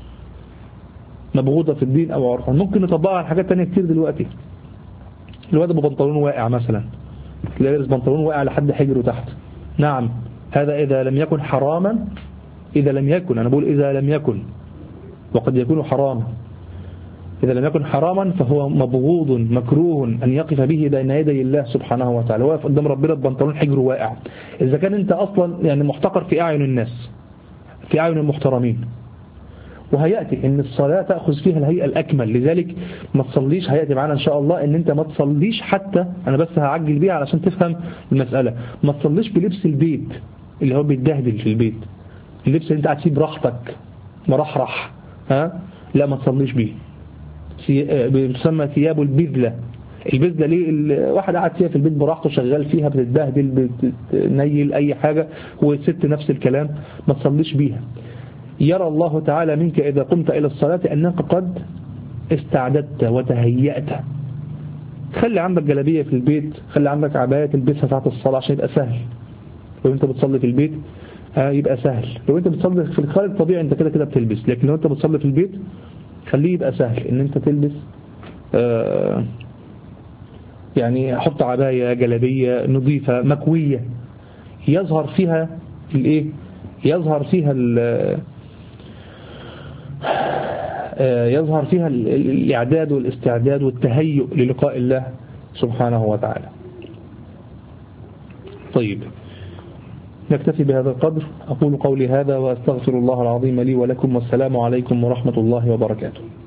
مبغوضة في الدين أو عرفا. ممكن نطبقها على حاجات تانية كتير دلوقتي. الواد ابو بنطلون واقع مثلا، تلاقي لابس بنطلون واقع لحد حجره تحت، نعم هذا إذا لم يكن حراما، إذا لم يكن أنا بقول إذا لم يكن، وقد يكون حراما، إذا لم يكن حراما فهو مبغوض مكروه أن يقف به بين يدي الله سبحانه وتعالى، واقف قدام ربنا ببنطلون حجره واقع. إذا كان أنت أصلا يعني محتقر في أعين الناس، في أعين المحترمين، وهيأتي إن الصلاة تأخذ فيها الهيئة الأكمل. لذلك ما تصليش، هيأتي معنا إن شاء الله إن أنت ما تصليش، حتى أنا بس هعجل بيها علشان تفهم المسألة، ما تصليش بلبس البيت اللي هو بيتبهدل في البيت، اللبس اللي أنت قاعد فيه براحتك مرحرح، ها لا ما تصليش بيه، بتسمى ثياب البذلة، البيت ليه الواحد قاعد فيها في البيت براحته شغال فيها بتتبهدل بتنيل أي حاجة، والست نفس الكلام ما تصليش بيها. يرى الله تعالى منك إذا قمت إلى الصلاة أنك قد استعددت وتهيأت. خلي عندك جلابية في البيت، خلي عندك عباية تلبسها ساعة الصلاة عشان يبقى سهل. لو انت بتصلي في البيت آه يبقى سهل. لو انت بتصلي في الخارج طبيعي انت كده كده بتلبس، لكن لو انت بتصلي في البيت خليه يبقى سهل ان انت تلبس آه يعني حط عباية جلابية نظيفة مكوية يظهر فيها الايه يظهر فيها ال يظهر فيها الإعداد والاستعداد والتهيؤ للقاء الله سبحانه وتعالى. طيب نكتفي بهذا القدر. أقول قولي هذا وأستغفر الله العظيم لي ولكم، والسلام عليكم ورحمة الله وبركاته.